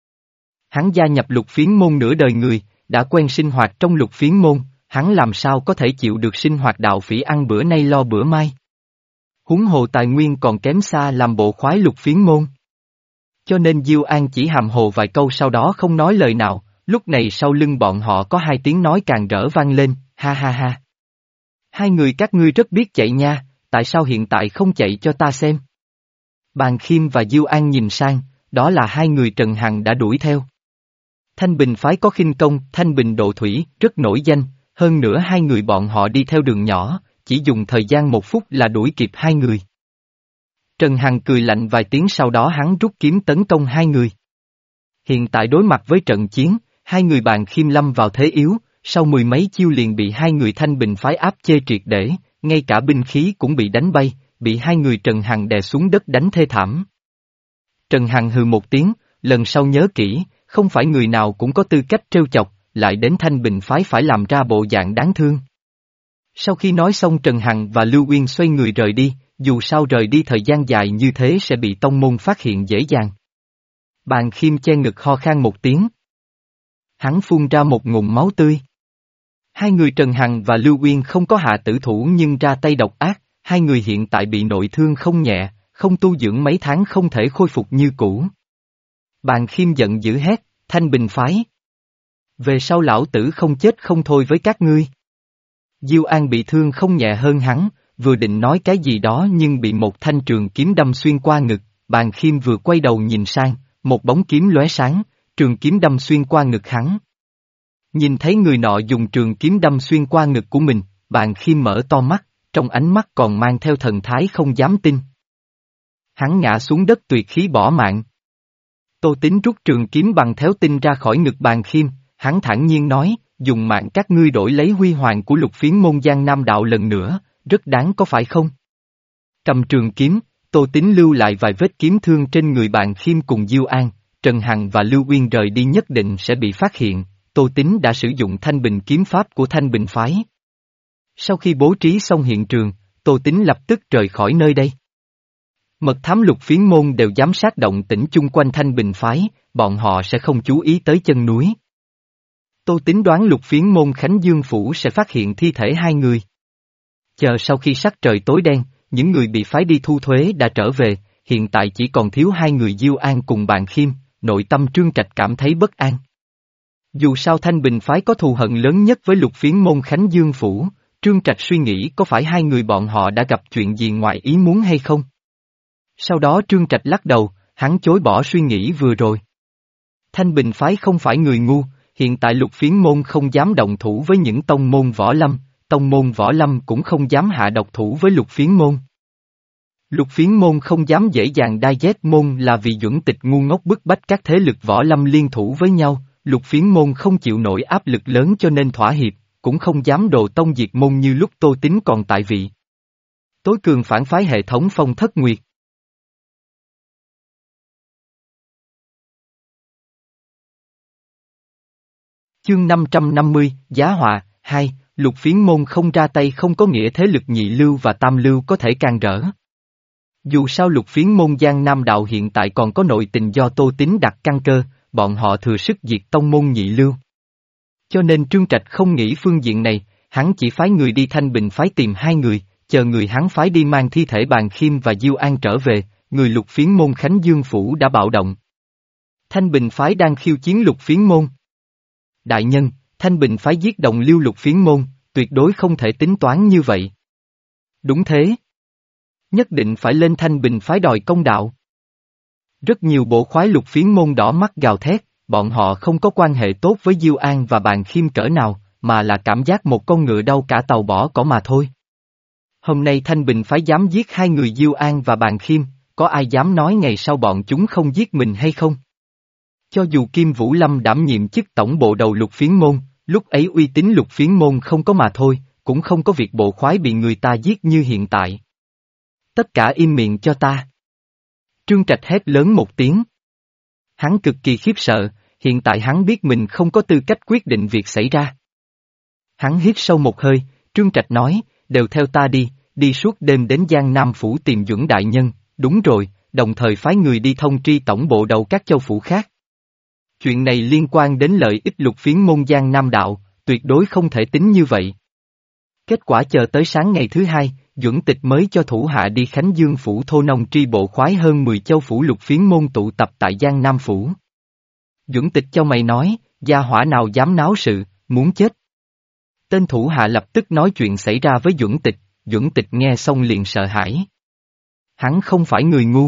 Hắn gia nhập Lục Phiến Môn nửa đời người, đã quen sinh hoạt trong Lục Phiến Môn, hắn làm sao có thể chịu được sinh hoạt đạo phỉ ăn bữa nay lo bữa mai. Huống hồ tài nguyên còn kém xa làm bộ khoái Lục Phiến Môn. Cho nên Diêu An chỉ hàm hồ vài câu sau đó không nói lời nào, lúc này sau lưng bọn họ có hai tiếng nói càng rỡ vang lên, ha ha ha. Hai người các ngươi rất biết chạy nha, tại sao hiện tại không chạy cho ta xem? Bàn Khiêm và Diêu An nhìn sang, đó là hai người Trần Hằng đã đuổi theo. Thanh Bình phái có khinh công, Thanh Bình độ thủy, rất nổi danh, hơn nữa hai người bọn họ đi theo đường nhỏ, chỉ dùng thời gian một phút là đuổi kịp hai người. Trần Hằng cười lạnh vài tiếng sau đó hắn rút kiếm tấn công hai người. Hiện tại đối mặt với trận chiến, hai người Bàn Khiêm lâm vào thế yếu, sau mười mấy chiêu liền bị hai người Thanh Bình phái áp chê triệt để, ngay cả binh khí cũng bị đánh bay, bị hai người Trần Hằng đè xuống đất đánh thê thảm. Trần Hằng hừ một tiếng, lần sau nhớ kỹ, không phải người nào cũng có tư cách trêu chọc, lại đến Thanh Bình phái phải làm ra bộ dạng đáng thương. Sau khi nói xong Trần Hằng và Lưu Uyên xoay người rời đi, dù sao rời đi thời gian dài như thế sẽ bị tông môn phát hiện dễ dàng. Bàn Khiêm che ngực ho khan một tiếng. Hắn phun ra một ngụm máu tươi. Hai người Trần Hằng và Lưu Uyên không có hạ tử thủ nhưng ra tay độc ác, hai người hiện tại bị nội thương không nhẹ, không tu dưỡng mấy tháng không thể khôi phục như cũ. Bàn Khiêm giận dữ hét, Thanh Bình phái. Về sau lão tử không chết không thôi với các ngươi. Diêu An bị thương không nhẹ hơn hắn, vừa định nói cái gì đó nhưng bị một thanh trường kiếm đâm xuyên qua ngực, Bàn Khiêm vừa quay đầu nhìn sang, một bóng kiếm lóe sáng, trường kiếm đâm xuyên qua ngực hắn. Nhìn thấy người nọ dùng trường kiếm đâm xuyên qua ngực của mình, Bàn Khiêm mở to mắt, trong ánh mắt còn mang theo thần thái không dám tin. Hắn ngã xuống đất tuyệt khí bỏ mạng. Tô Tín rút trường kiếm bằng théo tinh ra khỏi ngực Bàn Khiêm, hắn thản nhiên nói, dùng mạng các ngươi đổi lấy huy hoàng của lục phiến môn Giang Nam đạo lần nữa, rất đáng có phải không? Cầm trường kiếm, Tô Tín lưu lại vài vết kiếm thương trên người Bàn Khiêm cùng Diêu An, Trần Hằng và Lưu Uyên rời đi nhất định sẽ bị phát hiện, Tô Tín đã sử dụng Thanh Bình kiếm pháp của Thanh Bình phái. Sau khi bố trí xong hiện trường, Tô Tín lập tức rời khỏi nơi đây. Mật thám lục phiến môn đều giám sát động tĩnh chung quanh Thanh Bình phái, bọn họ sẽ không chú ý tới chân núi. Tô Tín đoán lục phiến môn Khánh Dương Phủ sẽ phát hiện thi thể hai người. Chờ sau khi sắc trời tối đen, những người bị phái đi thu thuế đã trở về, hiện tại chỉ còn thiếu hai người Diêu An cùng Bàn Khiêm, nội tâm Trương Trạch cảm thấy bất an. Dù sao Thanh Bình phái có thù hận lớn nhất với lục phiến môn Khánh Dương Phủ, Trương Trạch suy nghĩ có phải hai người bọn họ đã gặp chuyện gì ngoài ý muốn hay không? Sau đó Trương Trạch lắc đầu, hắn chối bỏ suy nghĩ vừa rồi. Thanh Bình phái không phải người ngu, hiện tại lục phiến môn không dám động thủ với những tông môn võ lâm, tông môn võ lâm cũng không dám hạ độc thủ với lục phiến môn. Lục phiến môn không dám dễ dàng đai dét môn là vì Duẩn Tịch ngu ngốc bức bách các thế lực võ lâm liên thủ với nhau, lục phiến môn không chịu nổi áp lực lớn cho nên thỏa hiệp, cũng không dám đồ tông diệt môn như lúc Tô Tín còn tại vị. Tối cường phản phái hệ thống Phong Thất Nguyệt. Chương năm trăm năm mươi, Giá Họa, hai, lục phiến môn không ra tay không có nghĩa thế lực nhị lưu và tam lưu có thể can rỡ. Dù sao lục phiến môn Giang Nam đạo hiện tại còn có nội tình do Tô Tín đặt căn cơ, bọn họ thừa sức diệt tông môn nhị lưu. Cho nên Trương Trạch không nghĩ phương diện này, hắn chỉ phái người đi Thanh Bình phái tìm hai người, chờ người hắn phái đi mang thi thể Bàn Khiêm và Diêu An trở về, người lục phiến môn Khánh Dương Phủ đã bạo động. Thanh Bình phái đang khiêu chiến lục phiến môn. Đại nhân, Thanh Bình phái giết đồng liêu lục phiến môn, tuyệt đối không thể tính toán như vậy. Đúng thế. Nhất định phải lên Thanh Bình phái đòi công đạo. Rất nhiều bộ khoái lục phiến môn đỏ mắt gào thét, bọn họ không có quan hệ tốt với Diêu An và Bàn Khiêm cỡ nào, mà là cảm giác một con ngựa đau cả tàu bỏ cỏ mà thôi. Hôm nay Thanh Bình phái dám giết hai người Diêu An và Bàn Khiêm, có ai dám nói ngày sau bọn chúng không giết mình hay không? Cho dù Kim Vũ Lâm đảm nhiệm chức tổng bộ đầu lục phiến môn, lúc ấy uy tín lục phiến môn không có mà thôi, cũng không có việc bộ khoái bị người ta giết như hiện tại. Tất cả im miệng cho ta. Trương Trạch hét lớn một tiếng. Hắn cực kỳ khiếp sợ, hiện tại hắn biết mình không có tư cách quyết định việc xảy ra. Hắn hít sâu một hơi, Trương Trạch nói, đều theo ta đi, đi suốt đêm đến Giang Nam Phủ tìm Duẩn Đại Nhân, đúng rồi, đồng thời phái người đi thông tri tổng bộ đầu các châu phủ khác. Chuyện này liên quan đến lợi ích lục phiến môn Giang Nam đạo, tuyệt đối không thể tính như vậy. Kết quả chờ tới sáng ngày thứ hai, Duẩn Tịch mới cho thủ hạ đi Khánh Dương Phủ thô nông tri bộ khoái hơn mười châu phủ lục phiến môn tụ tập tại Giang Nam Phủ. Duẩn Tịch cho mày nói, gia hỏa nào dám náo sự, muốn chết. Tên thủ hạ lập tức nói chuyện xảy ra với Duẩn Tịch, Duẩn Tịch nghe xong liền sợ hãi. Hắn không phải người ngu.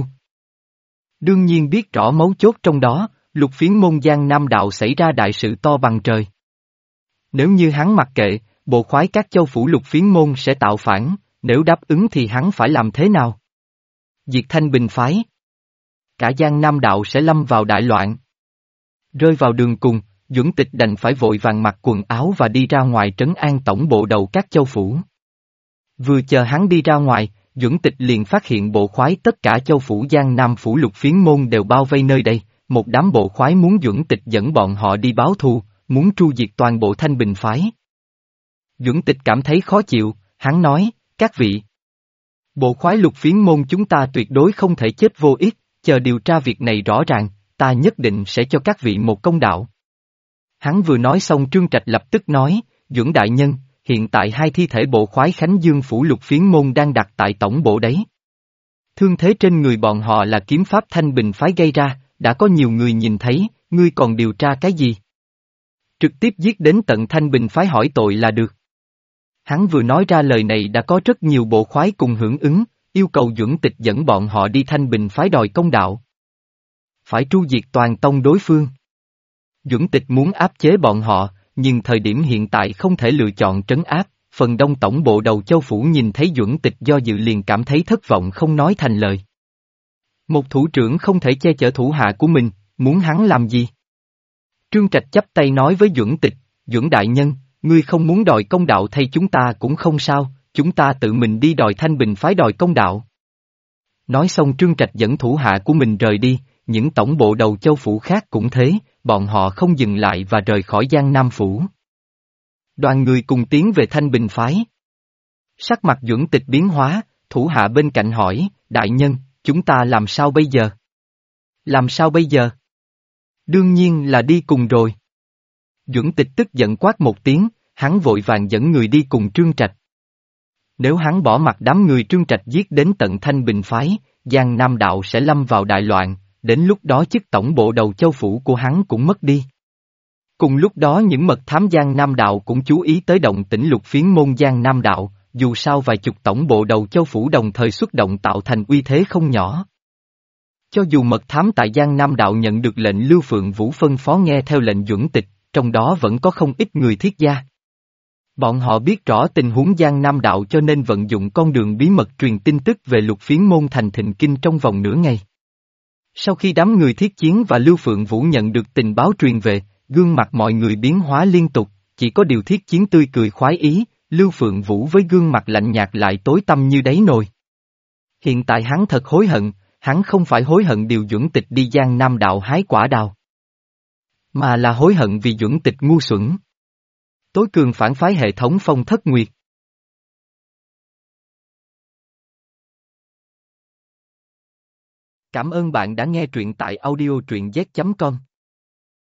Đương nhiên biết rõ mấu chốt trong đó, lục phiến môn Giang Nam đạo xảy ra đại sự to bằng trời. Nếu như hắn mặc kệ, bộ khoái các châu phủ lục phiến môn sẽ tạo phản, nếu đáp ứng thì hắn phải làm thế nào? Diệt Thanh Bình phái. Cả Giang Nam đạo sẽ lâm vào đại loạn. Rơi vào đường cùng, Duẩn Tịch đành phải vội vàng mặc quần áo và đi ra ngoài trấn an tổng bộ đầu các châu phủ. Vừa chờ hắn đi ra ngoài, Duẩn Tịch liền phát hiện bộ khoái tất cả châu phủ Giang Nam phủ lục phiến môn đều bao vây nơi đây, một đám bộ khoái muốn Duẩn Tịch dẫn bọn họ đi báo thù, muốn tru diệt toàn bộ Thanh Bình phái. Duẩn Tịch cảm thấy khó chịu, hắn nói, các vị. Bộ khoái lục phiến môn chúng ta tuyệt đối không thể chết vô ích, chờ điều tra việc này rõ ràng, ta nhất định sẽ cho các vị một công đạo. Hắn vừa nói xong Trương Trạch lập tức nói, Duẩn Đại Nhân, hiện tại hai thi thể bộ khoái Khánh Dương phủ lục phiến môn đang đặt tại tổng bộ đấy. Thương thế trên người bọn họ là kiếm pháp Thanh Bình phái gây ra, đã có nhiều người nhìn thấy, ngươi còn điều tra cái gì? Trực tiếp giết đến tận Thanh Bình phái hỏi tội là được. Hắn vừa nói ra lời này đã có rất nhiều bộ khoái cùng hưởng ứng, yêu cầu Duẩn Tịch dẫn bọn họ đi Thanh Bình phái đòi công đạo. Phải tru diệt toàn tông đối phương. Duẩn Tịch muốn áp chế bọn họ, nhưng thời điểm hiện tại không thể lựa chọn trấn áp, phần đông tổng bộ đầu châu phủ nhìn thấy Duẩn Tịch do dự liền cảm thấy thất vọng không nói thành lời. Một thủ trưởng không thể che chở thủ hạ của mình, muốn hắn làm gì? Trương Trạch chắp tay nói với Duẩn Tịch, Duẩn đại nhân, ngươi không muốn đòi công đạo thay chúng ta cũng không sao, chúng ta tự mình đi đòi Thanh Bình phái đòi công đạo. Nói xong Trương Trạch dẫn thủ hạ của mình rời đi, những tổng bộ đầu châu phủ khác cũng thế, bọn họ không dừng lại và rời khỏi Giang Nam phủ. Đoàn người cùng tiến về Thanh Bình phái. Sắc mặt Duẩn Tịch biến hóa, thủ hạ bên cạnh hỏi, đại nhân, chúng ta làm sao bây giờ? Làm sao bây giờ? Đương nhiên là đi cùng rồi. Duẩn Tịch tức giận quát một tiếng, hắn vội vàng dẫn người đi cùng Trương Trạch. Nếu hắn bỏ mặc đám người Trương Trạch giết đến tận Thanh Bình phái, Giang Nam đạo sẽ lâm vào đại loạn, đến lúc đó chức tổng bộ đầu châu phủ của hắn cũng mất đi. Cùng lúc đó những mật thám Giang Nam đạo cũng chú ý tới động tĩnh lục phiến môn Giang Nam đạo, dù sao vài chục tổng bộ đầu châu phủ đồng thời xuất động tạo thành uy thế không nhỏ. Cho dù mật thám tại Giang Nam đạo nhận được lệnh Lưu Phượng Vũ phân phó nghe theo lệnh Duẩn Tịch, trong đó vẫn có không ít người Thiết gia. Bọn họ biết rõ tình huống Giang Nam đạo cho nên vận dụng con đường bí mật truyền tin tức về lục phiến môn thành Thịnh Kinh trong vòng nửa ngày. Sau khi đám người Thiết Chiến và Lưu Phượng Vũ nhận được tình báo truyền về, gương mặt mọi người biến hóa liên tục, chỉ có điều Thiết Chiến tươi cười khoái ý, Lưu Phượng Vũ với gương mặt lạnh nhạt lại tối tăm như đáy nồi. Hiện tại hắn thật hối hận, hắn không phải hối hận điều Duẩn Tịch đi Giang Nam đạo hái quả đào, mà là hối hận vì Duẩn Tịch ngu xuẩn. Tối cường phản phái hệ thống Phong Thất Nguyệt. Cảm ơn bạn đã nghe truyện tại audio truyện z chấm com.